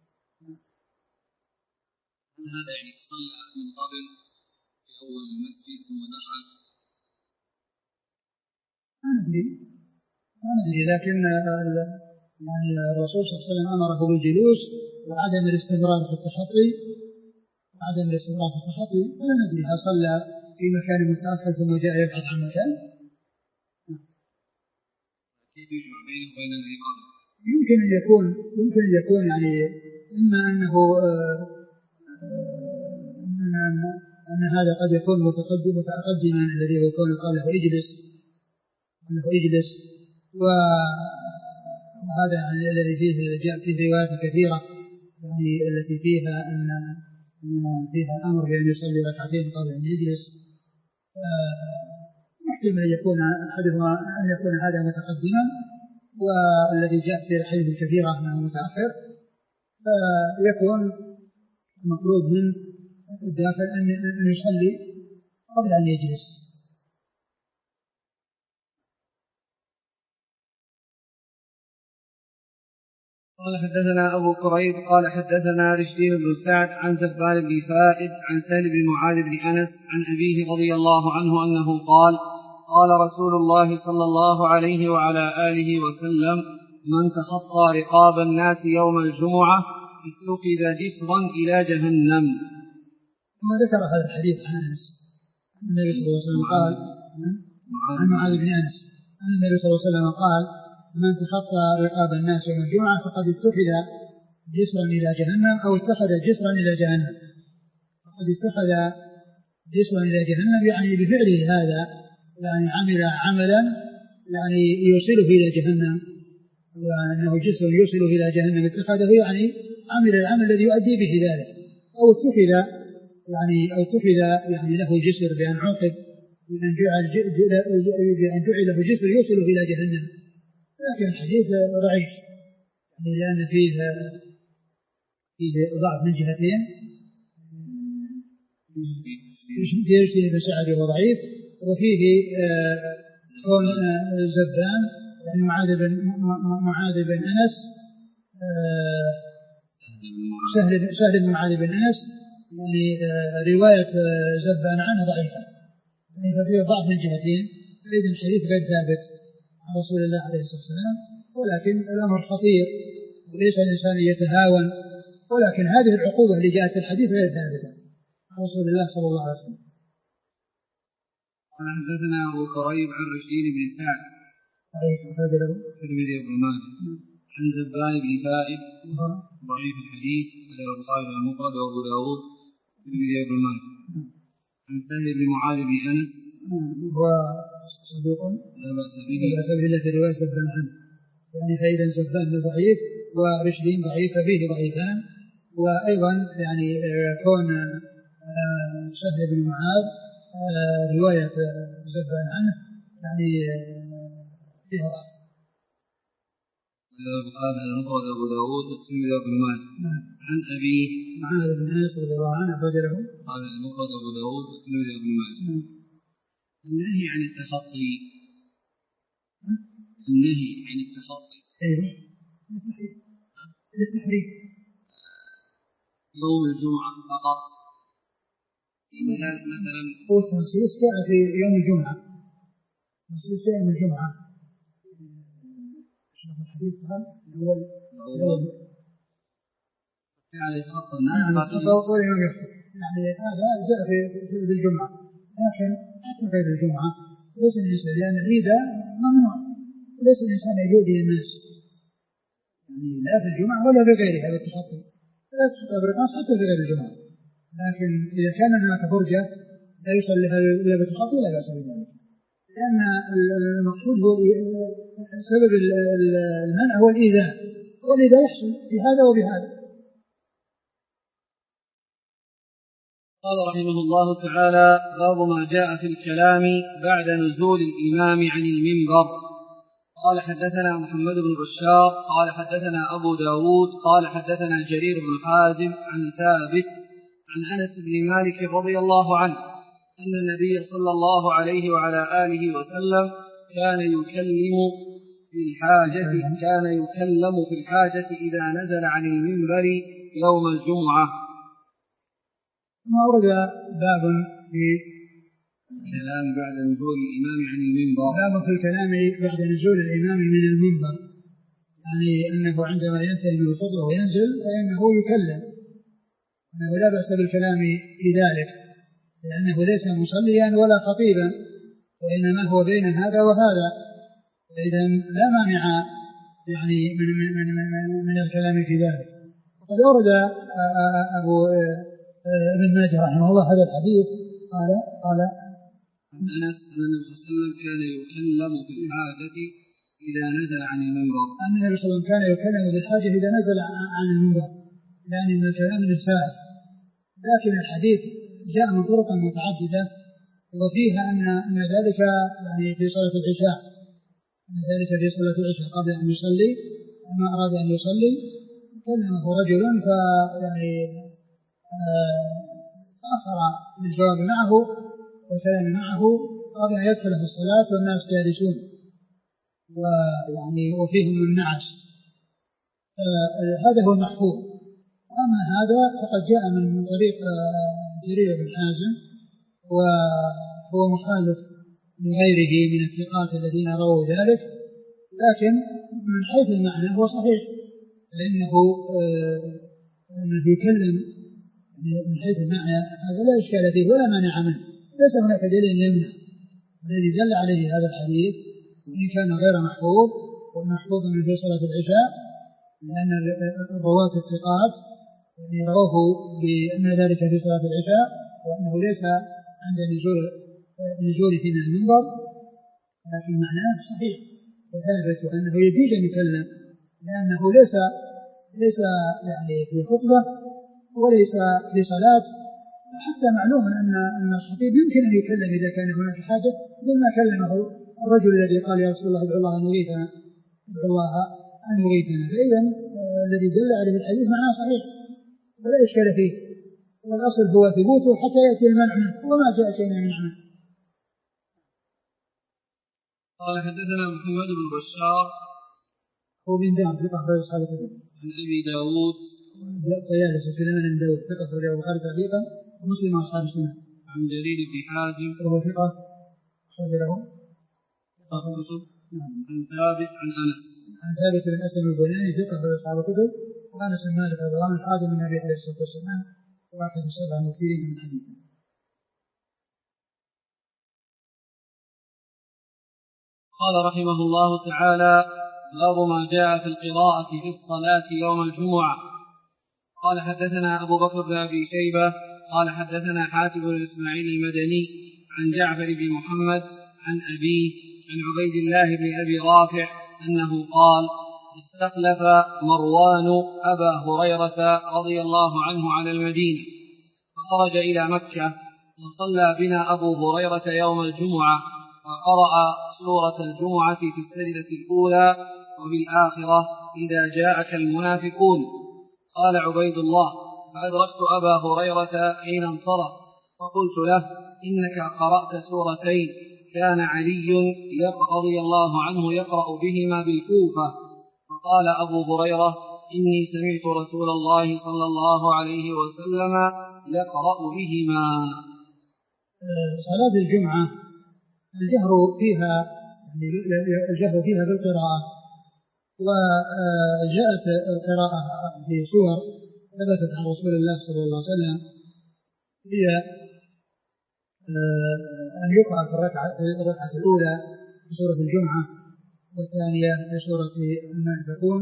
[SPEAKER 1] هذا يعني صلى من قبل في أول المسجد ثم دخل؟
[SPEAKER 2] ما ندري ما ندري لكن يعني الرسول صلى الله عليه وسلم أمره بالجلوس وعدم الاستمرار في التخطي وعدم الاستمرار في التخطي ولا ندري هل صلى في مكان متأخر ثم جاء يبحث عن مكان.
[SPEAKER 1] كيف يجمع بينه وبين الإقامة؟
[SPEAKER 2] يمكن أن يكون يمكن أن يكون يعني إما أنه آه أن, أن هذا قد يكون متقدم متقدما الذي هو كونه قال له اجلس قال له اجلس، وهذا يعني الذي فيه جاء فيه روايات كثيرة يعني التي فيها أن فيها الأمر بأن يصلي ركعتين قبل أن يجلس. محتمل أن يكون أحدهما أن يكون هذا متقدما والذي جاء في الحديث الكثيرة أنه متأخر، فيكون المطلوب من الداخل أن يصلي قبل أن يجلس.
[SPEAKER 1] قال حدثنا أبو كريب قال حدثنا رشدين بن سعد عن زبان بن فائد عن سهل بن معاذ بن أنس عن أبيه رضي الله عنه أنه قال قال رسول الله صلى الله عليه وعلى آله وسلم من تخطى رقاب الناس يوم الجمعة اتخذ جسرا إلى جهنم.
[SPEAKER 2] ثم ذكر هذا الحديث عن أنس النبي صلى الله عليه وسلم قال عن معاذ بن أنس أن النبي صلى الله عليه وسلم قال من تخطى رقاب الناس يوم الجمعة فقد اتخذ جسرا إلى جهنم أو اتخذ جسرا إلى جهنم. فقد اتخذ جسرا إلى جهنم يعني بفعله هذا يعني عمل عملا يعني يوصله إلى جهنم، وأنه جسر يوصله إلى جهنم اتخذه يعني عمل العمل الذي يؤدي به ذلك، أو اتخذ يعني أو اتخذ يعني له جسر بأن عوقب بأن جعل بأن جعل له جسر يوصله إلى جهنم. لكن الحديث ضعيف يعني لأن فيه فيه ضعف من جهتين، فيه رشدين بن سعد وهو ضعيف، وفيه كون زبان يعني معاذ بن معاذ بن أنس سهل سهل بن معاذ بن أنس يعني رواية زبان عنه ضعيفة، يعني ففيه ضعف من جهتين، فإذا الحديث غير ثابت عن رسول الله عليه الصلاة والسلام، ولكن الأمر خطير وليس الإنسان يتهاون، ولكن هذه العقوبة اللي جاءت في الحديث غير ثابتة عن رسول الله صلى الله عليه وسلم.
[SPEAKER 1] قال حدثنا أبو كريب عن رشدين بن سعد
[SPEAKER 2] ضعيف أخرج له
[SPEAKER 1] الترمذي وابن ماجه عن زبان بن فائد ضعيف الحديث له البخاري المفرد وأبو داود الترمذي وابن ماجه عن سهل بن معاذ بن أنس
[SPEAKER 2] هو صدوق
[SPEAKER 1] لا بأس به
[SPEAKER 2] إلا في رواية زبان عنه، يعني فإذا زبان ضعيف ورشدين ضعيف فيه ضعيفان، وأيضا يعني كون سهل بن معاذ رواية زبان عنه يعني فيها ضعف.
[SPEAKER 1] البخاري المفرد وأبو داود الترمذي وابن ماجه عن أبيه
[SPEAKER 2] معاذ بن أنس رضي الله عنه أخرج له
[SPEAKER 1] قال المفرد وأبو داود الترمذي وابن ماجه. النهي عن التخطي النهي عن التخطي
[SPEAKER 2] ايوه للتحريم
[SPEAKER 1] يوم الجمعة فقط، مثلا
[SPEAKER 2] هو التنصيص جاء في يوم الجمعة، التنصيص جاء يوم الجمعة شوف الحديث قال الأول الأول
[SPEAKER 1] يعني يتخطى الناس
[SPEAKER 2] يعني هذا جاء في في الجمعة، لكن حتى غير الجمعة ليس الإنسان لأن العيد ممنوع، ليس الإنسان يؤذي الناس يعني لا في الجمعة ولا في غيرها بالتخطي، لا تخطى بالرقاص حتى في غير الجمعة، لكن إذا كان هناك فرجة لا يصلي إلا بالتخطي لا بأس بذلك، لأن المقصود هو سبب المنع هو الإيذاء، والإيذاء يحصل بهذا وبهذا.
[SPEAKER 1] قال رحمه الله تعالى باب ما جاء في الكلام بعد نزول الإمام عن المنبر. قال حدثنا محمد بن بشار قال حدثنا أبو داود قال حدثنا جرير بن حازم عن ثابت عن أنس بن مالك رضي الله عنه أن النبي صلى الله عليه وعلى آله وسلم كان يكلم في الحاجة كان يكلم في الحاجة إذا نزل عن المنبر يوم الجمعة.
[SPEAKER 2] ما ورد باب في
[SPEAKER 1] الكلام بعد نزول الإمام عن المنبر،
[SPEAKER 2] باب في الكلام بعد نزول الإمام من المنبر، يعني أنه عندما ينتهي من الخطبة وينزل فإنه يكلم، أنه لا بأس بالكلام في ذلك لأنه ليس مصليا ولا خطيبا، وإنما هو بين هذا وهذا، فإذا لا مانع يعني من, من, من, من, من الكلام في ذلك. وقد أورد أبو ابن ماجه رحمه الله هذا الحديث قال قال
[SPEAKER 1] عن أنس أن النبي صلى الله عليه وسلم كان يكلم في الحاجة إذا نزل عن المنبر،
[SPEAKER 2] أن النبي صلى الله عليه وسلم كان يكلم في الحاجة إذا نزل عن المنبر، يعني من الكلام السائل، لكن الحديث جاء من طرق متعددة وفيها أن أن ذلك يعني في صلاة العشاء، أن ذلك في صلاة العشاء قبل أن يصلي، لما أراد أن يصلي كلمه رجل فيعني تأخر الجواب معه والكلام معه قبل أن يدخل في الصلاة والناس جالسون ويعني وفيهم النعس. هذا هو المحفوظ. أما هذا فقد جاء من طريق جرير بن حازم وهو مخالف لغيره من الثقات الذين رووا ذلك، لكن من حيث المعنى هو صحيح، لأنه أنه يكلم من حيث المعنى هذا لا إشكال فيه ولا مانع منه، ليس هناك دليل يمنع. الذي دل عليه هذا الحديث وإن كان غير محفوظ، والمحفوظ من في صلاة العشاء، لأن الرواة الثقات يعني رواه بأن ذلك في صلاة العشاء وأنه ليس عند نزول نزول في المنبر، لكن معناه صحيح وثابت أنه يجوز أن يكلم، لأنه ليس ليس يعني في خطبة وليس في صلاة. حتى معلوم أن أن الخطيب يمكن أن يكلم إذا كان هناك حاجة، لما كلمه الرجل الذي قال يا رسول الله ادعو الله أن يغيثنا ادعو الله أن يغيثنا. فإذا الذي دل عليه الحديث معناه صحيح ولا إشكال فيه، والأصل هو ثبوته حتى يأتي المنع منه، وما جاء شيء من منع منه.
[SPEAKER 1] قال حدثنا محمد بن بشار
[SPEAKER 2] هو بن داود ثقة أخرج أصحاب الكتب.
[SPEAKER 1] عن أبي داود
[SPEAKER 2] طيالس سليمان بن داود ثقة أخرج البخاري تعليقا ومسلم وأصحاب السنن.
[SPEAKER 1] عن جرير بن حازم
[SPEAKER 2] وهو ثقة أخرج له
[SPEAKER 1] أصحاب الكتب. عن ثابت عن أنس
[SPEAKER 2] عن ثابت بن أسلم البناني ثقة أخرج أصحاب الكتب. وأنس بن مالك رضي الله عنه خادم النبي عليه الصلاة والسلام واحد السبع المكثرين من حديثه.
[SPEAKER 1] قال رحمه الله تعالى: باب ما جاء في القراءة في الصلاة يوم الجمعة. قال حدثنا أبو بكر بن أبي شيبة قال حدثنا حاتم بن إسماعيل المدني عن جعفر بن محمد عن أبيه عن عبيد الله بن أبي رافع أنه قال: استخلف مروان أبا هريرة رضي الله عنه على المدينة، فخرج إلى مكة وصلى بنا أبو هريرة يوم الجمعة، وقرأ سورة الجمعة في السجدة الأولى وفي الآخرة إذا جاءك المنافقون. قال عبيد الله: فأدركت أبا هريرة حين انصرف، فقلت له: إنك قرأت سورتين كان علي رضي الله عنه يقرأ بهما بالكوفة. فقال أبو هريرة: إني سمعت رسول الله صلى الله عليه وسلم يقرأ بهما.
[SPEAKER 2] صلاة الجمعة الجهر فيها يعني الجهر فيها بالقراءة، وجاءت القراءة في سور ثبتت عن رسول الله صلى الله عليه وسلم، هي أن يقرأ في الركعة, الركعة الأولى في سورة الجمعة، والثانية في سورة المنافقون،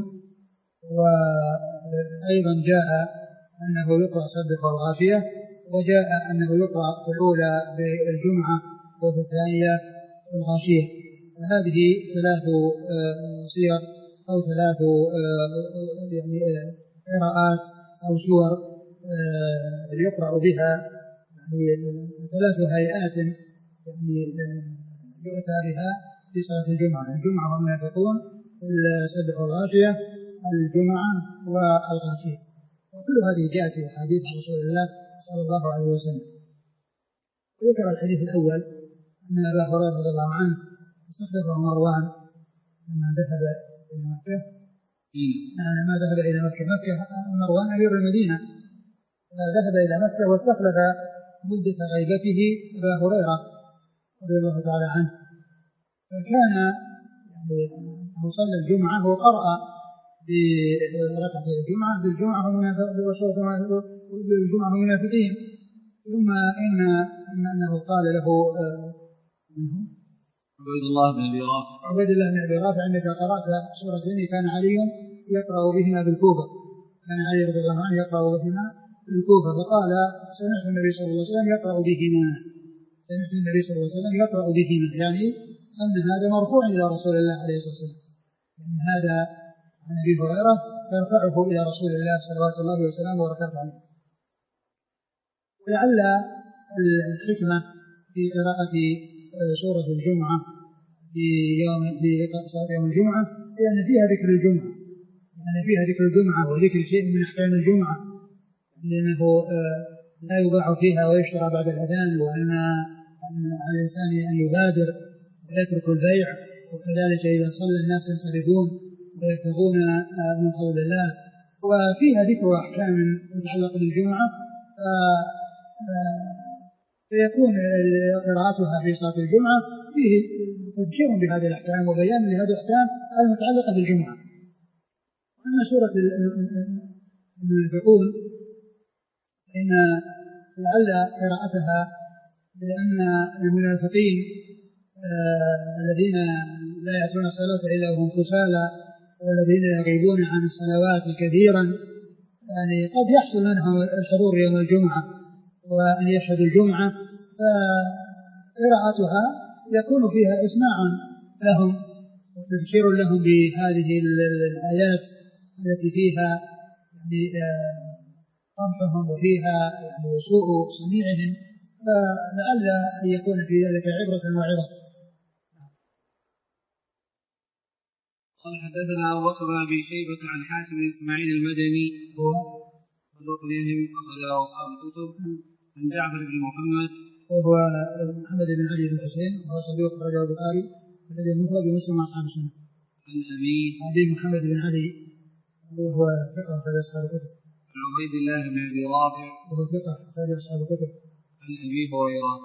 [SPEAKER 2] وأيضا جاء أنه يقرأ سبح والغاشية، وجاء أنه يقرأ في الأولى بالجمعة وفي الثانية الغاشية. هذه ثلاث سير أو ثلاث يعني قراءات أو سور يقرأ بها يعني ثلاث هيئات يعني يؤتى بها في صلاة الجمعة: الجمعة والمنافقون، السبح والغاشية، الجمعة والغاشية. وكل هذه جاءت في حديث رسول الله صلى الله عليه وسلم. ذكر الحديث الأول أن أبا هريرة رضي الله عنه استخلفه مروان لما ذهب إلى مكة. لما ذهب إلى مكة مكة مروان أمير المدينة، ذهب إلى مكة واستخلف مدة غيبته أبا هريرة رضي الله تعالى عنه. فكان يعني صلى الجمعة وقرأ بركعة الجمعة بالجمعة بالجمعة والمنافقين، ثم إن أنه قال له
[SPEAKER 1] عبيد الله بن أبي رافع
[SPEAKER 2] عبيد الله بن أبي رافع أنك قرأت سورتين كان علي يقرأ بهما بالكوفة، كان علي رضي الله عنه يقرأ بهما بالكوفة. فقال: سمعت النبي صلى الله عليه وسلم يقرأ بهما سمعت النبي صلى الله عليه وسلم يقرأ بهما يعني أن هذا مرفوع إلى رسول الله عليه الصلاة والسلام، يعني هذا عن أبي هريرة يرفعه إلى رسول الله صلوات الله وسلامه وبركاته عليه. ولعل الحكمة في قراءة سورة الجمعة في يوم في يوم الجمعة، لأن فيها ذكر الجمعة، لأن فيها ذكر الجمعة وذكر شيء من أحكام الجمعة، لأنه لا يباع فيها ويشترى بعد الأذان، وأن على الإنسان أن يبادر ويترك البيع، وكذلك إذا صلى الناس ينصرفون ويبتغون من فضل الله. وفيها ذكر أحكام متعلقة بالجمعة، فيكون قراءتها في صلاة الجمعة فيه تذكير بهذه الأحكام وبيان لهذه الأحكام المتعلقة بالجمعة. أما سورة المنافقون إن لعل قراءتها لأن المنافقين الذين لا يأتون الصلاة إلا وهم كسالى والذين يغيبون عن الصلوات كثيرا، يعني قد يحصل منهم الحضور يوم الجمعة وأن يشهدوا الجمعة، فقراءتها يكون فيها إسماع لهم وتذكير لهم بهذه الآيات التي فيها يعني قمحهم وفيها يعني سوء صنيعهم، فلعل أن يكون في ذلك عبرة وعظة.
[SPEAKER 1] قال حدثنا أبو بكر بن أبي شيبة عن حاتم بن إسماعيل المدني صدوق يهم أخرجه أصحاب الكتب، عن جعفر بن محمد
[SPEAKER 2] وهو محمد بن علي بن حسين وهو صدوق أخرجه البخاري الذي المفرد ومسلم وأصحاب السنة.
[SPEAKER 1] عن أبي
[SPEAKER 2] أبي محمد بن علي وهو ثقة أخرج أصحاب الكتب.
[SPEAKER 1] عن عبيد الله بن أبي رافع
[SPEAKER 2] وهو ثقة أخرج أصحاب الكتب.
[SPEAKER 1] عن أبي هريرة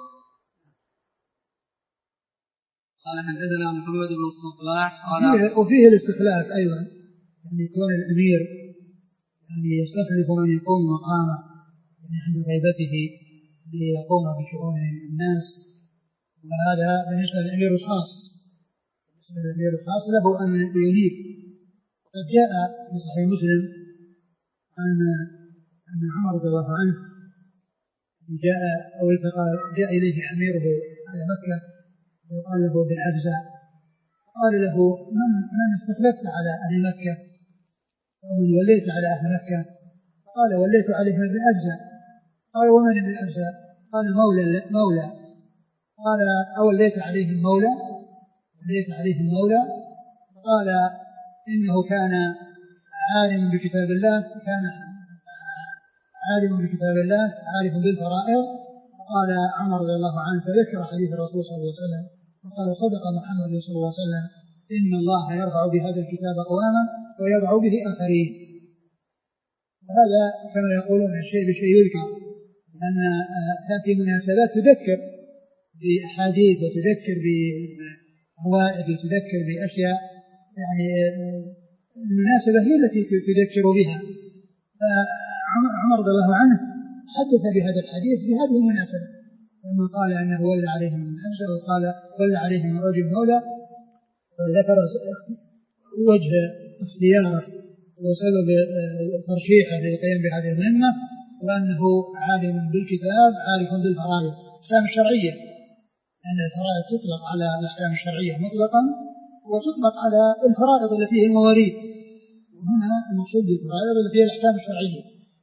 [SPEAKER 1] قال حدثنا محمد بن الصباح قال
[SPEAKER 2] وفيه الاستخلاف أيضا، يعني يكون الأمير يعني يستخلف من يقوم مقامه يعني عند غيبته ليقوم بشؤون الناس، وهذا بالنسبة للأمير الخاص. بالنسبة للأمير الخاص له أن ينيب. قد جاء في صحيح مسلم عن أن عمر رضي الله عنه جاء أو التقى جاء إليه أميره على مكة وقال له بالعجزة، قال له من من استخلفت على أهل مكة ومن وليت على أهل مكة؟ قال وليت عليهم بالعجزة. قال ومن بالعجزة؟ قال مولى مولى. قال أوليت عليهم مولى؟ وليت عليهم مولى. قال إنه كان عالم بكتاب الله، كان عالم بكتاب الله عارف بالفرائض. قال عمر رضي الله عنه فذكر حديث الرسول صلى الله عليه وسلم وقال صدق محمد صلى الله عليه وسلم إن الله يرفع بهذا الكتاب أقواما ويضع به آخرين. وهذا كما يقولون الشيء بشيء يذكر، لأن تأتي مناسبات تذكر بأحاديث وتذكر بفوائد وتذكر بأشياء يعني المناسبة هي التي تذكر بها. عمر رضي الله عنه حدث بهذا الحديث بهذه المناسبة لما قال أنه ولى عليهم من أمسه وقال ولى عليهم من رجل مولى، وذكر وجه اختياره وسبب ترشيحه للقيام بهذه المهمة، وأنه عالم بالكتاب عارف بالفرائض الأحكام الشرعية، لأن الفرائض تطلق على الأحكام الشرعية مطلقا وتطلق على الفرائض التي هي المواريث، وهنا المقصود بالفرائض التي هي الأحكام الشرعية.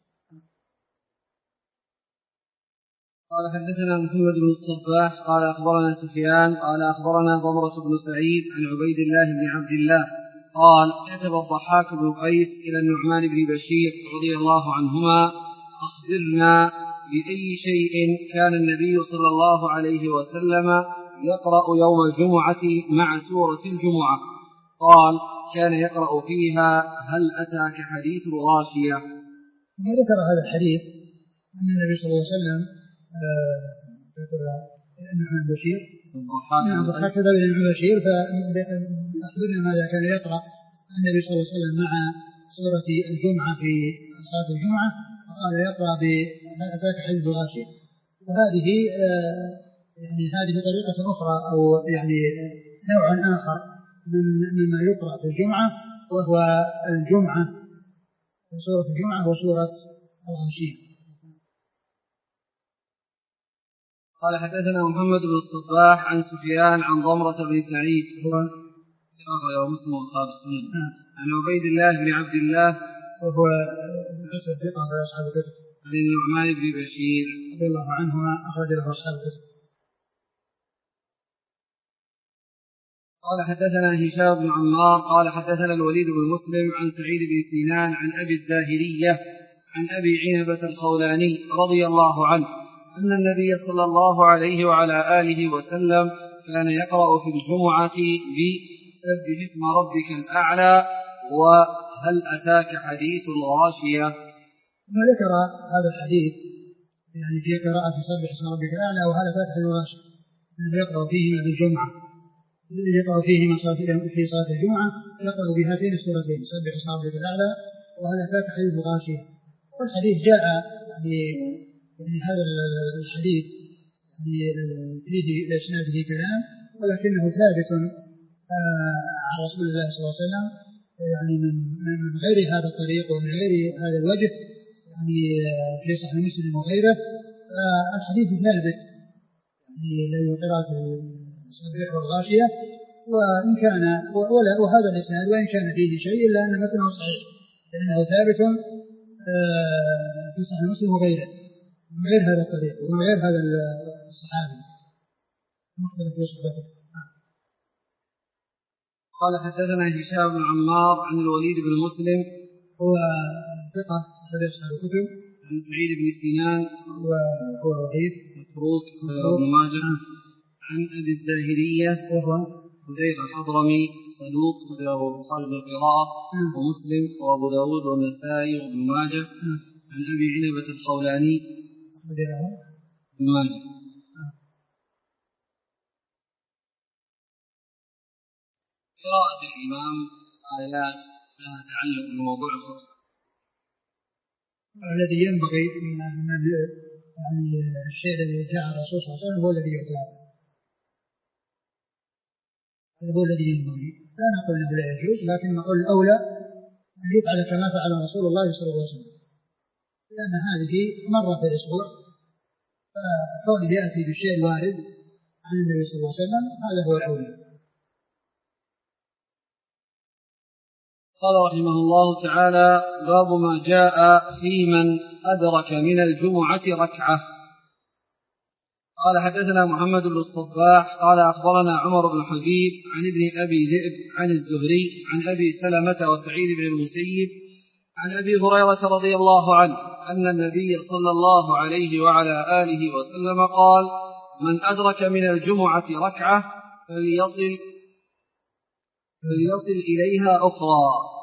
[SPEAKER 1] قال حدثنا محمد بن الصباح قال أخبرنا سفيان قال أخبرنا ضمرة بن سعيد عن عبيد الله بن عبد الله قال كتب الضحاك بن قيس إلى النعمان بن بشير رضي الله عنهما أخبرنا بأي شيء كان النبي صلى الله عليه وسلم يقرأ يوم الجمعة مع سورة الجمعة؟ قال كان يقرأ فيها هل أتاك حديث الغاشية.
[SPEAKER 2] ما ذكر هذا الحديث أن النبي صلى الله عليه وسلم كتب النعمان بن بشير الضحاك كتب النعمان بن بشير فأخبرنا ماذا كان يقرأ النبي صلى الله عليه وسلم مع سورة الجمعة في صلاة الجمعة، وقال يقرأ بهل أتاك حديث الغاشية. وهذه يعني هذه طريقة أخرى أو يعني نوع آخر من مما يقرأ في الجمعة، وهو الجمعة سورة الجمعة وسورة الغاشية.
[SPEAKER 1] قال حدثنا محمد بن الصباح عن سفيان عن ضمرة بن سعيد هو أخرجه مسلم وأصحاب السنن عن عبيد الله بن عبد الله
[SPEAKER 2] وهو ثقة في أصحاب الكتب
[SPEAKER 1] عن النعمان بن بشير
[SPEAKER 2] رضي الله عنهما أخرج له أصحاب الكتب.
[SPEAKER 1] قال حدثنا هشام بن عمار قال حدثنا الوليد بن مسلم عن سعيد بن سنان عن أبي الزاهرية عن أبي عنبة الخولاني رضي الله عنه أن النبي صلى الله عليه وعلى آله وسلم كان يقرأ في الجمعة بسبح اسم ربك الأعلى وهل أتاك حديث الغاشية.
[SPEAKER 2] ثم ذكر هذا الحديث يعني في قراءة سبح اسم ربك الأعلى وهل أتاك حديث الغاشية أنه يقرأ فيهما بالجمعة، يقرأ فيهما في صلاة الجمعة يقرأ بهاتين السورتين سبح اسم ربك الأعلى وهل أتاك حديث الغاشية. والحديث جاء يعني, يعني هذا الحديث يعني فيه إسناده كلام ولكنه ثابت عن رسول الله صلى الله عليه وسلم يعني من من غير هذا الطريق ومن غير هذا الوجه يعني في صحيح مسلم وغيره. الحديث ثابت يعني لقراءة سبح والغاشية وإن كان وهذا الإسناد وإن كان فيه شيء إلا أن متنه صحيح لأنه ثابت في صحيح مسلم وغيره من غير هذا الطريق ومن غير هذا الصحابي مختلف في صحبته.
[SPEAKER 1] قال حدثنا هشام بن عمار عن الوليد بن مسلم
[SPEAKER 2] هو ثقة أخرج أصحاب الكتب
[SPEAKER 1] عن سعيد بن سنان
[SPEAKER 2] وهو ضعيف
[SPEAKER 1] متروك ابن ماجه عن أبي الزاهرية
[SPEAKER 2] وهو
[SPEAKER 1] حذيفة الحضرمي صدوق له خارج القراءة ومسلم وأبو داود والنسائي وابن ماجه عن أبي عنبة الخولاني ابن ماجه. قراءة الإمام آيات لها تعلق بموضوع الخطبة.
[SPEAKER 2] الذي ينبغي من يعني الشيء الذي جاء الرسول صلى الله عليه وسلم هو الذي يتابع، هذا هو الذي ينبغي. لا نقول انه لا يجوز لكن نقول الاولى ان يفعل كما فعل رسول الله صلى الله عليه وسلم لان هذه مره في الاسبوع فكونه ياتي بالشيء الوارد عن النبي صلى الله عليه وسلم هذا هو الاولى.
[SPEAKER 1] قال رحمه الله تعالى باب ما جاء في من أدرك من الجمعة ركعة. قال حدثنا محمد بن الصباح قال أخبرنا عمر بن حبيب عن ابن أبي ذئب عن الزهري عن أبي سلمة وسعيد بن المسيب عن أبي هريرة رضي الله عنه أن النبي صلى الله عليه وعلى آله وسلم قال من أدرك من الجمعة ركعة فليصل فليصل إليها أخرى.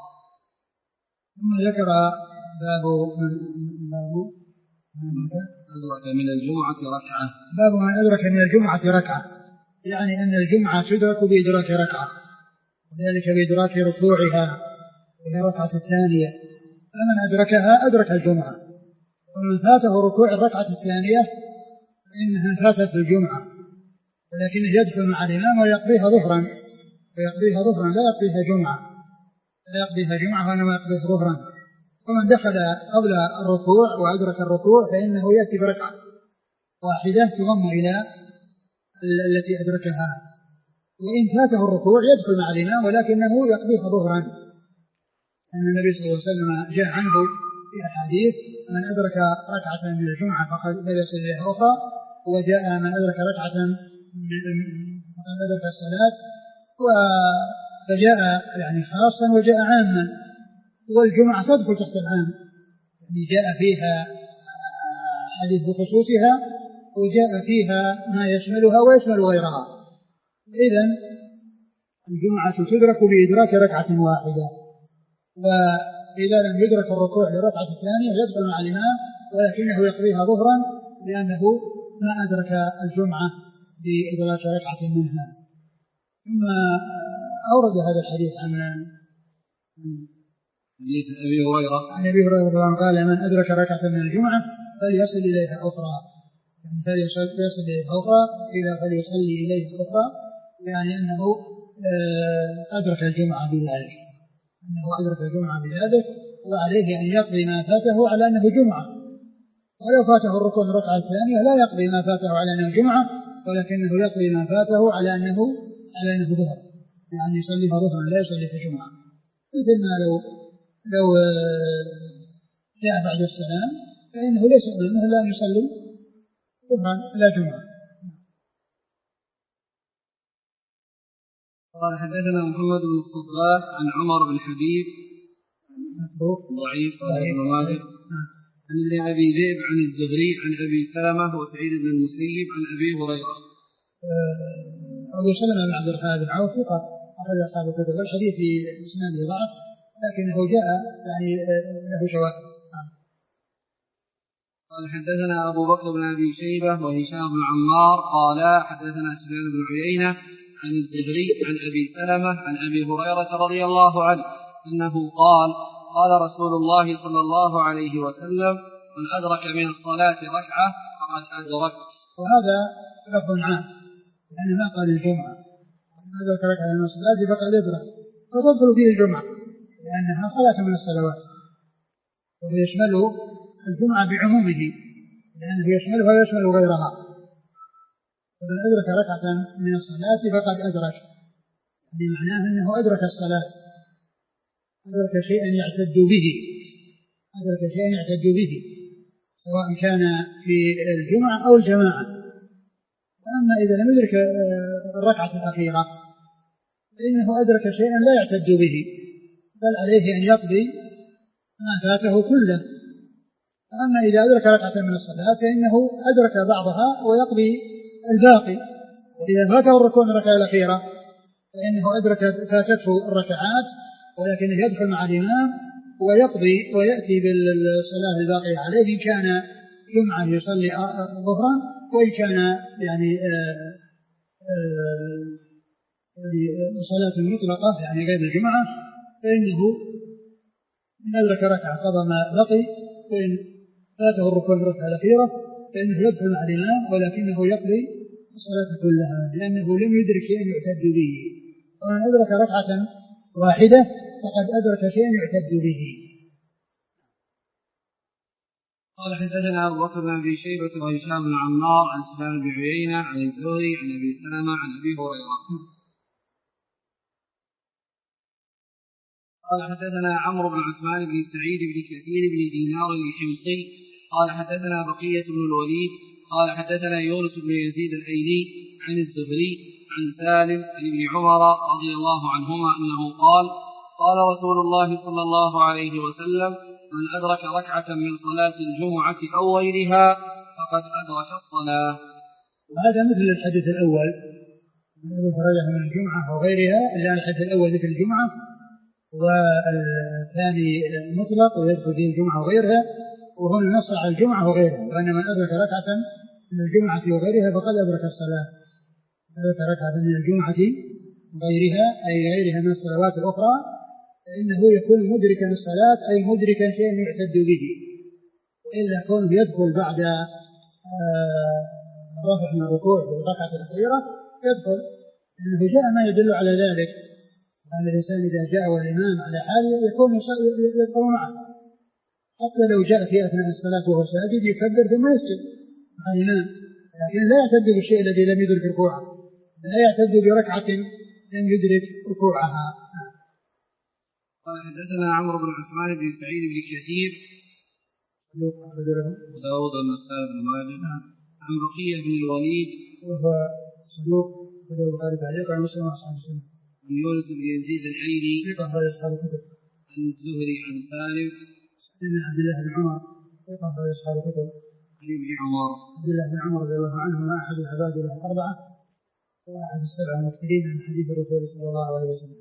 [SPEAKER 2] ثم ذكر باب باب
[SPEAKER 1] أدرك من الجمعة ركعة
[SPEAKER 2] باب من أدرك من الجمعة ركعة يعني أن الجمعة تدرك بإدراك ركعة وذلك بإدراك ركوعها وهي ركعة الثانية فمن أدركها أدرك الجمعة ومن فاته ركوع الركعة الثانية فإنها فاتت الجمعة ولكنه يدخل مع الإمام ويقضيها ظهرا ويقضيها ظهرا لا يقضيها جمعة لا يقضيها جمعة وإنما يقضيها ظهرا. ومن دخل قبل الركوع وأدرك الركوع فإنه يأتي بركعة واحدة تضم إلى التي أدركها وإن فاته الركوع يدخل مع الإمام ولكنه يقضيها ظهرا أن النبي صلى الله عليه وسلم جاء عنه في أحاديث من أدرك ركعة من الجمعة فقد يصل إليها أخرى وجاء من أدرك ركعة فقد أدرك الصلاة فجاء يعني خاصا وجاء عاما والجمعة تدخل تحت العام يعني جاء فيها حديث بخصوصها وجاء فيها ما يشملها ويشمل غيرها. إذن الجمعة تدرك بإدراك ركعة واحدة وإذا لم يدرك الركوع للركعة الثانية يدخل مع الإمام ولكنه يقضيها ظهرا لأنه ما أدرك الجمعة بإدراك ركعة منها. ثم أورد هذا الحديث عن
[SPEAKER 1] حديث أبي هريرة
[SPEAKER 2] عن أبي هريرة قال من أدرك ركعة من الجمعة فليصل إليها أخرى يعني فليصل إليها أخرى إذا فليصلي إليها أخرى يعني أنه أدرك الجمعة بذلك أنه أدرك الجمعة بذلك وعليه أن يقضي ما فاته على أنه جمعة ولو فاته الركوع من الركعة الثانية لا يقضي ما فاته على أنه جمعة ولكنه يقضي ما فاته على أنه على أنه ظهر يعني يصليها ظهرا لا يصليها جمعة مثل ما لو لو جاء بعد السلام فإنه ليس أمامه إلا أن يصلي ظهرا لا جمعة.
[SPEAKER 1] قال حدثنا محمد بن الصباح عن عمر بن حبيب
[SPEAKER 2] مسروق
[SPEAKER 1] ضعيف عن ابن أبي ذئب عن الزهري عن أبي سلمة وسعيد بن المسيب عن أبي هريرة.
[SPEAKER 2] أبو سلمة بن عبد الرحمن بن عوف ثقة أخرج أصحاب الكتب، الحديث في إسناده ضعف لكنه جاء يعني له شواهد.
[SPEAKER 1] قال حدثنا أبو بكر بن أبي شيبة وهشام بن عمار قال حدثنا سفيان بن عيينة عن الزهري عن أبي سلمة عن أبي هريرة رضي الله عنه أنه قال قال رسول الله صلى الله عليه وسلم من أدرك من الصلاة ركعة فقد أدرك.
[SPEAKER 2] وهذا لفظ عام يعني ما قال الجمعة، من أدرك ركعة من الصلاة فقد أدرك، فتدخل فيه الجمعة لأنها صلاة من الصلوات، ويشمله الجمعة بعمومه لأنه يشملها ويشمل غيرها. فمن أدرك ركعة من الصلاة فقد أدرك، يعني معناه أنه أدرك الصلاة، أدرك شيئا يعتد به، أدرك شيئا يعتد به سواء كان في الجمعة أو الجماعة. وأما إذا لم يدرك الركعة الأخيرة فإنه أدرك شيئا لا يعتد به، بل عليه أن يقضي ما فاته كله. أما إذا أدرك ركعة من الصلاة فإنه أدرك بعضها ويقضي الباقي، وإذا فاته الركوع من الركعة الأخيرة فإنه أدرك فاتته الركعات ولكنه يدخل مع الإمام ويقضي ويأتي بالصلاة الباقية عليه إن كان جمعة يصلي ظهرا، وإن كان يعني آآ آآ يعني صلاة مطلقة يعني غير الجمعة فإنه إن أدرك ركعة قضى ما بقي، وإن فاته الركوع من الركعة الأخيرة فإنه يدخل مع الإمام ولكنه يقضي الصلاة كلها لأنه لم يدرك شيئا يعتد به. ومن أدرك ركعة واحدة فقد أدرك شيئا يعتد به.
[SPEAKER 1] قال حدثنا أبو بكر بن أبي شيبة وهشام بن عمار عن سفيان بن عيينة عن الزهري عن أبي سلمة عن أبي هريرة. قال حدثنا عمرو بن عثمان بن سعيد بن كثير بن دينار الحمصي قال حدثنا بقية بن الوليد قال حدثنا يونس بن يزيد الأيلي عن الزهري عن سالم عن ابن عمر رضي الله عنهما أنه قال قال رسول الله صلى الله عليه وسلم من أدرك ركعة من صلاة الجمعة أو غيرها فقد أدرك الصلاة.
[SPEAKER 2] وهذا مثل الحديث الأول من أدرك ركعة من الجمعة أو غيرها، إلا الحديث الأول ذكر الجمعة والثاني مطلق ويدخل فيه الجمعة وغيرها، وهنا نص على الجمعة وغيرها، وأن من أدرك ركعة من الجمعة وغيرها فقد أدرك الصلاة. أدرك ركعة من الجمعة غيرها أي غيرها من الصلوات الأخرى فإنه يكون مدركا الصلاة أي مدركا شيئا يعتد به، وإلا كونه يدخل بعد الرفع من الركوع في الركعة الأخيرة يدخل، لأنه جاء ما يدل على ذلك أن الإنسان إذا جاء والإمام على حاله يكون يدخل معه، حتى لو جاء في أثناء الصلاة وهو ساجد يكبر ثم يسجد مع الإمام، لكن لا يعتد بالشيء الذي لم يدرك ركوعه، لا يعتد بركعة لم يدرك ركوعها.
[SPEAKER 1] قال حدثنا عمرو بن عثمان بن سعيد بن كثير وداود والنسائي بن ماجه عن بقية بن الوليد
[SPEAKER 2] وهو صدوق وله البخاري تعليقا عن مسلم واصحاب السنة.
[SPEAKER 1] عن يونس بن يزيد الايلي
[SPEAKER 2] ثقة أخرج أصحاب الكتب.
[SPEAKER 1] عن الزهري عن سالم
[SPEAKER 2] بن عبد الله بن عمر ثقة أخرج أصحاب الكتب.
[SPEAKER 1] عن ابن عمر
[SPEAKER 2] عبد الله بن عمر رضي الله عنهما أحد العباد له الأربعة وأحد السبعة المكثرين من حديث الرسول صلى الله عليه وسلم.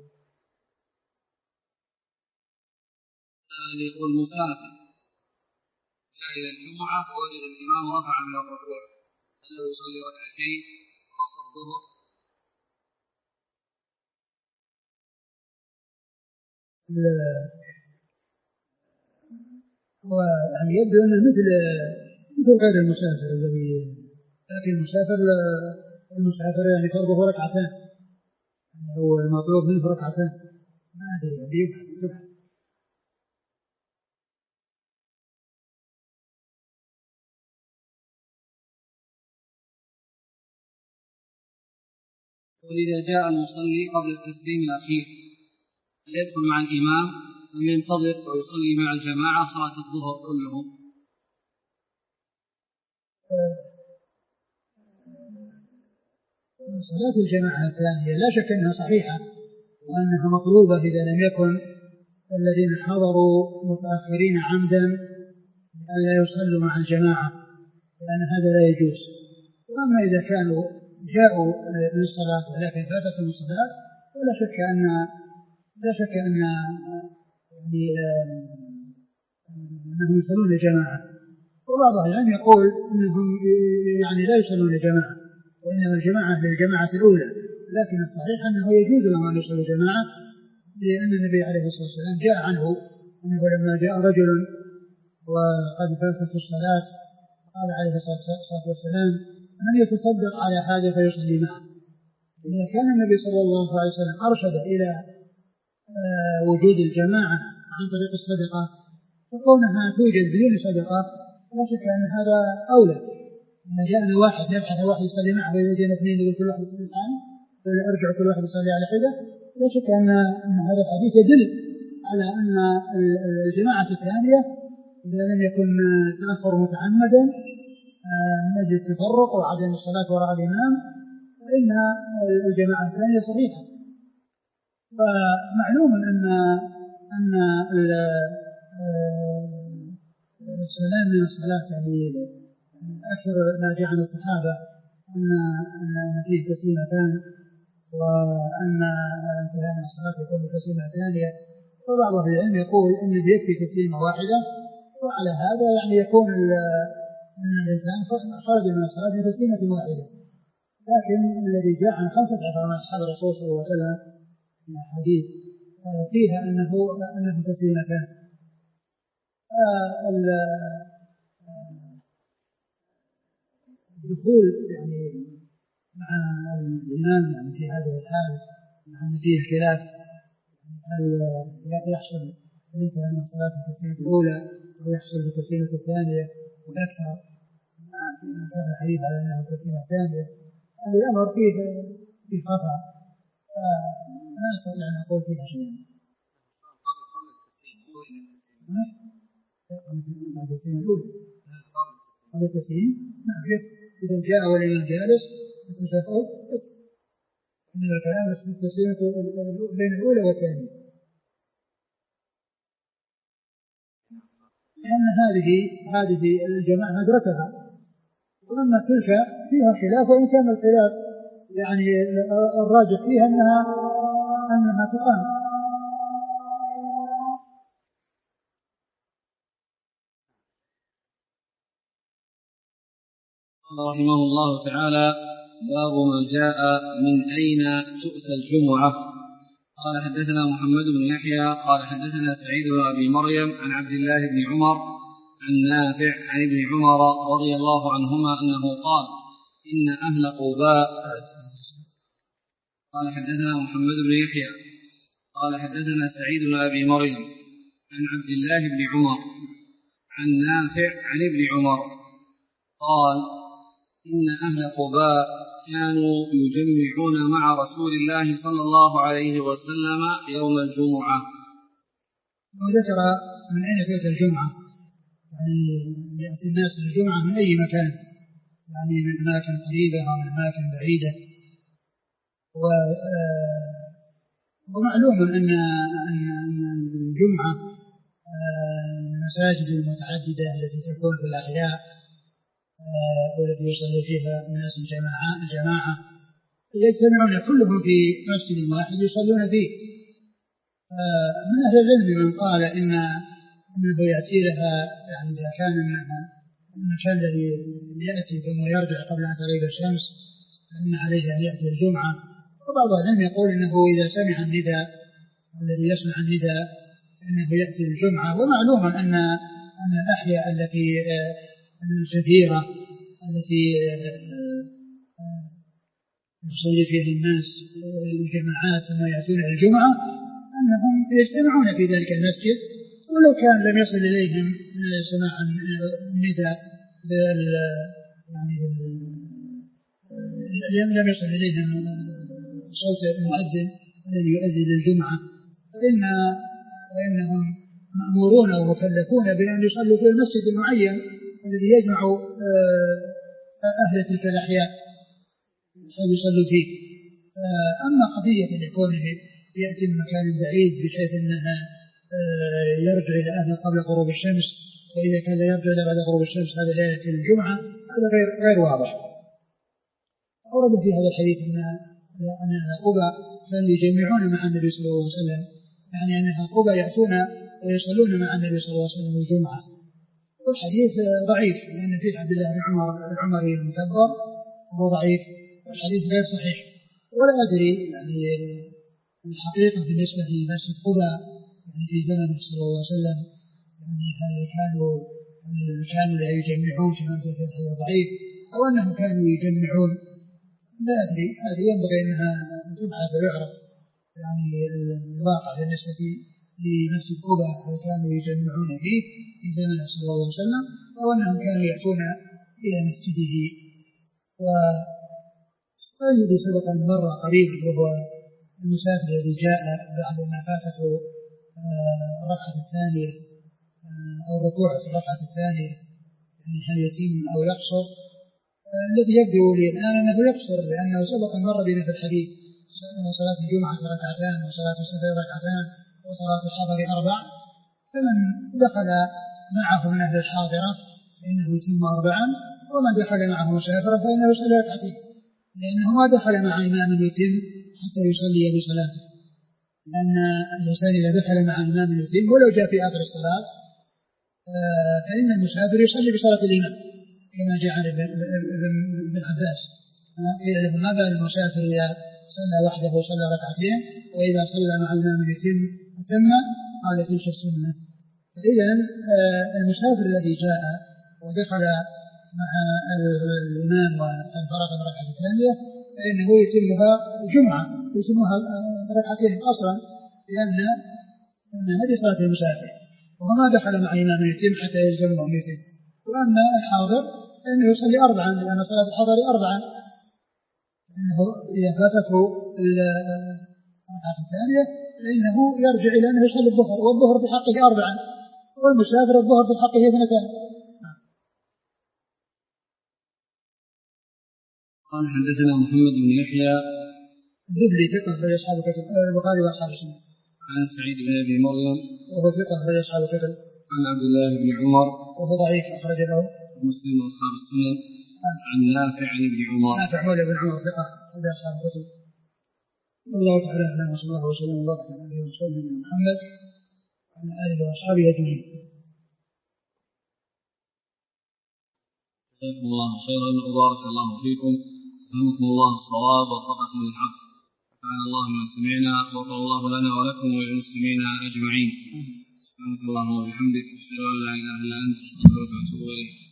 [SPEAKER 1] يقول مسافر جاء إلى الجمعة ووجد الإمام رفع من الركوع هل له يصلي ركعتين قصر الظهر؟
[SPEAKER 2] ويعني يبدو أنه مثل مثل غير المسافر الذي، لكن المسافر المسافر يعني فرضه ركعتان، هو المطلوب منه ركعتان، ما أدري يعني يبحث.
[SPEAKER 1] وإذا جاء المصلي قبل التسليم الأخير هل يدخل مع الإمام أم ينتظر ويصلي مع الجماعة صلاة الظهر كلهم؟
[SPEAKER 2] صلاة الجماعة الثانية لا شك أنها صحيحة وأنها مطلوبة إذا لم يكن الذين حضروا متأخرين عمدا ألا يصلوا مع الجماعة، لأن هذا لا يجوز. وأما إذا كانوا جاءوا للصلاة ولكن فاتتهم الصلاة فلا شك أن لا شك أن يعني أنهم يصلون للجماعة. وبعض العلم يقول أنهم يعني لا يصلون للجماعة وإنما الجماعة للجماعة الأولى، لكن الصحيح أنه يجوز لهم أن يصلوا جماعة، لأن النبي عليه الصلاة والسلام جاء عنه أنه لما جاء رجل وقد فاتت الصلاة قال عليه الصلاة والسلام من يتصدق على هذا فيصلي معه. إذا كان النبي صلى الله عليه وسلم أرشد إلى وجود الجماعة عن طريق الصدقة فكونها توجد بدون صدقة لا شك أن هذا أولى. إذا جاءنا واحد يبحث واحد يصلي معه وإذا جاءنا اثنين يقول كل واحد يصلي معه ولا أرجع كل واحد يصلي على حدة، لا شك أن هذا الحديث يدل على أن الجماعة الثانية إذا لم يكن تأخر متعمدا من أجل التفرق وعدم الصلاة وراء الإمام فإن الجماعة الثانية صحيحة. فمعلوم أن أن السلام من الصلاة يعني أكثر ما جاء عن الصحابة أن أن فيه تسليمتان وأن انتهاء من الصلاة يكون بتسليمة ثانية، وبعض أهل العلم يقول أنه يكفي تسليمة واحدة، وعلى هذا يعني يكون أن الإنسان خرج من الصلاة بتسليمة واحدة. لكن الذي جاء عن خمسة عشر من أصحاب الرسول صلى الله عليه وسلم من الحديث فيها أنه أنه تسليمتان. الدخول يعني مع الإمام يعني في هذه الحال مع أن فيه الخلاف هل يحصل الانتهاء من الصلاة بالتسليمة الأولى أو يحصل بالتسليمة الثانية، والأكثر من كان الحديث على أنه التسليمة الثانية. هذا الأمر فيه فيه خطأ فلا أستطيع أن أقول فيها شيئا. قبل التسليم الأولى قبل التسليم نعم إذا جاء والإمام جالس التشهد إنما الكلام في التسليمة بين الأولى والثانية، لأن هذه هذه الجماعة أدركها، وأما تلك فيها خلاف، وإن كان الخلاف يعني الراجح فيها أنها أنها تقام.
[SPEAKER 1] رحمه الله تعالى: باب ما جاء من أين تؤتى الجمعة. قال حدثنا محمد بن يحيى قال حدثنا سعيد بن أبي مريم عن عبد الله بن عمر عن نافع عن ابن عمر رضي الله عنهما أنه قال: إن أهل قباء. قال حدثنا محمد بن يحيى قال حدثنا سعيد بن أبي مريم عن عبد الله بن عمر عن نافع عن ابن عمر قال: إن أهل قباء كانوا يجمعون مع رسول الله صلى الله عليه وسلم يوم الجمعة.
[SPEAKER 2] وذكر من أين تأتي الجمعة، يعني يأتي الناس الجمعة من أي مكان، يعني من أماكن قريبة أو من أماكن بعيدة. ومعلوم أن الجمعة المساجد المتعددة التي تكون في الأحياء والتي يصلي فيها الناس الجماعة الجماعة يجتمعون كلهم في مسجد واحد يصلون فيه. من أهل العلم من قال إن أنه يأتي لها، يعني إذا كان المكان الذي يأتي ثم يرجع قبل أن تغيب الشمس فإن عليه أن يأتي الجمعة. وبعض العلم يقول إنه إذا سمع النداء الذي يسمع النداء إنه يأتي الجمعة. ومعلوم أن أن الأحياء التي الكثيرة التي يصلي فيها الناس الجماعات ثم يأتون الجمعة أنهم يجتمعون في ذلك المسجد، ولو كان لم يصل إليهم سماع النداء يعني لم يصل إليهم صوت المؤذن الذي يؤذن للجمعة، فإن فإنهم مأمورون ومكلفون بأن يصلوا في المسجد المعين الذي يجمع أهل تلك الأحياء. فيصلوا فيه. أما قضية أن يكون يأتي من مكان بعيد بحيث أنها يرجع إلى أهله قبل غروب الشمس، وإذا كان يرجع إلى بعد غروب الشمس هذا ليلة الجمعة، هذا غير غير واضح. أورد في هذا الحديث أن أن قبى كانوا يجمعون مع النبي صلى الله عليه وسلم، يعني أنها قبى يأتون ويصلون مع النبي صلى الله عليه وسلم الجمعة. والحديث ضعيف لأن فيه عبد الله بن عمر العمري المكبر وهو ضعيف، والحديث غير صحيح. ولا أدري يعني الحقيقة بالنسبة لمسجد قبى يعني في زمنه صلى الله عليه وسلم، يعني هل كانوا كانوا لا يجمعون كما في الحديث ضعيف، أو أنهم كانوا يجمعون، لا أدري. هذه ينبغي أنها تبحث ويعرف يعني الواقع بالنسبة لمسجد قبى، هل كانوا يجمعون فيه في زمنه صلى الله عليه وسلم أو أنهم كانوا يأتون إلى مسجده. والذي سبق أن مر قريبا وهو المسافر الذي جاء بعد ما فاتته الركعة الثانية أو الركوع في الركعة الثانية، يعني هل يتم أو يقصر؟ الذي يبدو لي الآن أنه يقصر، لأنه سبق أن مر بنا في الحديث صلاة الجمعة ركعتان وصلاة السفر ركعتان وصلاة الحضر أربع، فمن دخل معه من أهل الحاضرة فإنه يتم أربعا، ومن دخل معه مسافرا فإنه يصلي ركعتين، لأنه ما دخل مع إمام يتم حتى يصلي بصلاته. لأن الإنسان إذا دخل مع إمام يتم ولو جاء في آخر الصلاة فإن المسافر يصلي بصلاة الإمام كما جاء عن ابن عباس قيل له ما بال المسافر إذا صلى وحده وصلى ركعتين وإذا صلى مع الإمام يتم أتم؟ قال تلك السنة. فإذا المسافر الذي جاء ودخل مع الإمام وقد فرغ الركعة الثانية فإنه يتمها جمعة، يتمها ركعتين قصرا، لأن هذه صلاة المسافر، وهو ما دخل مع إمام يتم حتى يلزمه أن يتم. وأما الحاضر فإنه يصلي أربعا، لأن صلاة الحضر أربعا، إنه إذا فاتته الركعة الثانية فإنه يرجع إلى أنه يصلي الظهر، والظهر بحقه أربعا، والمسافر الظهر بحقه اثنتان.
[SPEAKER 1] قال حدثنا محمد بن يحيى
[SPEAKER 2] الذبلي ثقة أخرج أصحاب الكتب، البخاري وأصحاب السنن.
[SPEAKER 1] عن سعيد بن أبي مريم
[SPEAKER 2] وهو ثقة أخرج أصحاب الكتب.
[SPEAKER 1] عن عبد الله بن عمر
[SPEAKER 2] وهو ضعيف أخرج له
[SPEAKER 1] مسلم وأصحاب السنن. عن نافع عن ابن عمر
[SPEAKER 2] نافع مولى بن عمر ثقة أخرج أصحاب الكتب. والله تعالى أعلم، وصلى الله وسلم وبارك على نبينا محمد وعلى آله وأصحابه أجمعين.
[SPEAKER 1] جزاكم الله خيرا وبارك الله فيكم، فهمكم الله الصواب ووفقكم للحق، نفعنا الله ما سمعنا وغفر الله لنا ولكم وللمسلمين أجمعين. سبحانك اللهم وبحمدك، أشهد أن لا إله إلا أنت، أستغفرك وأتوب إليك.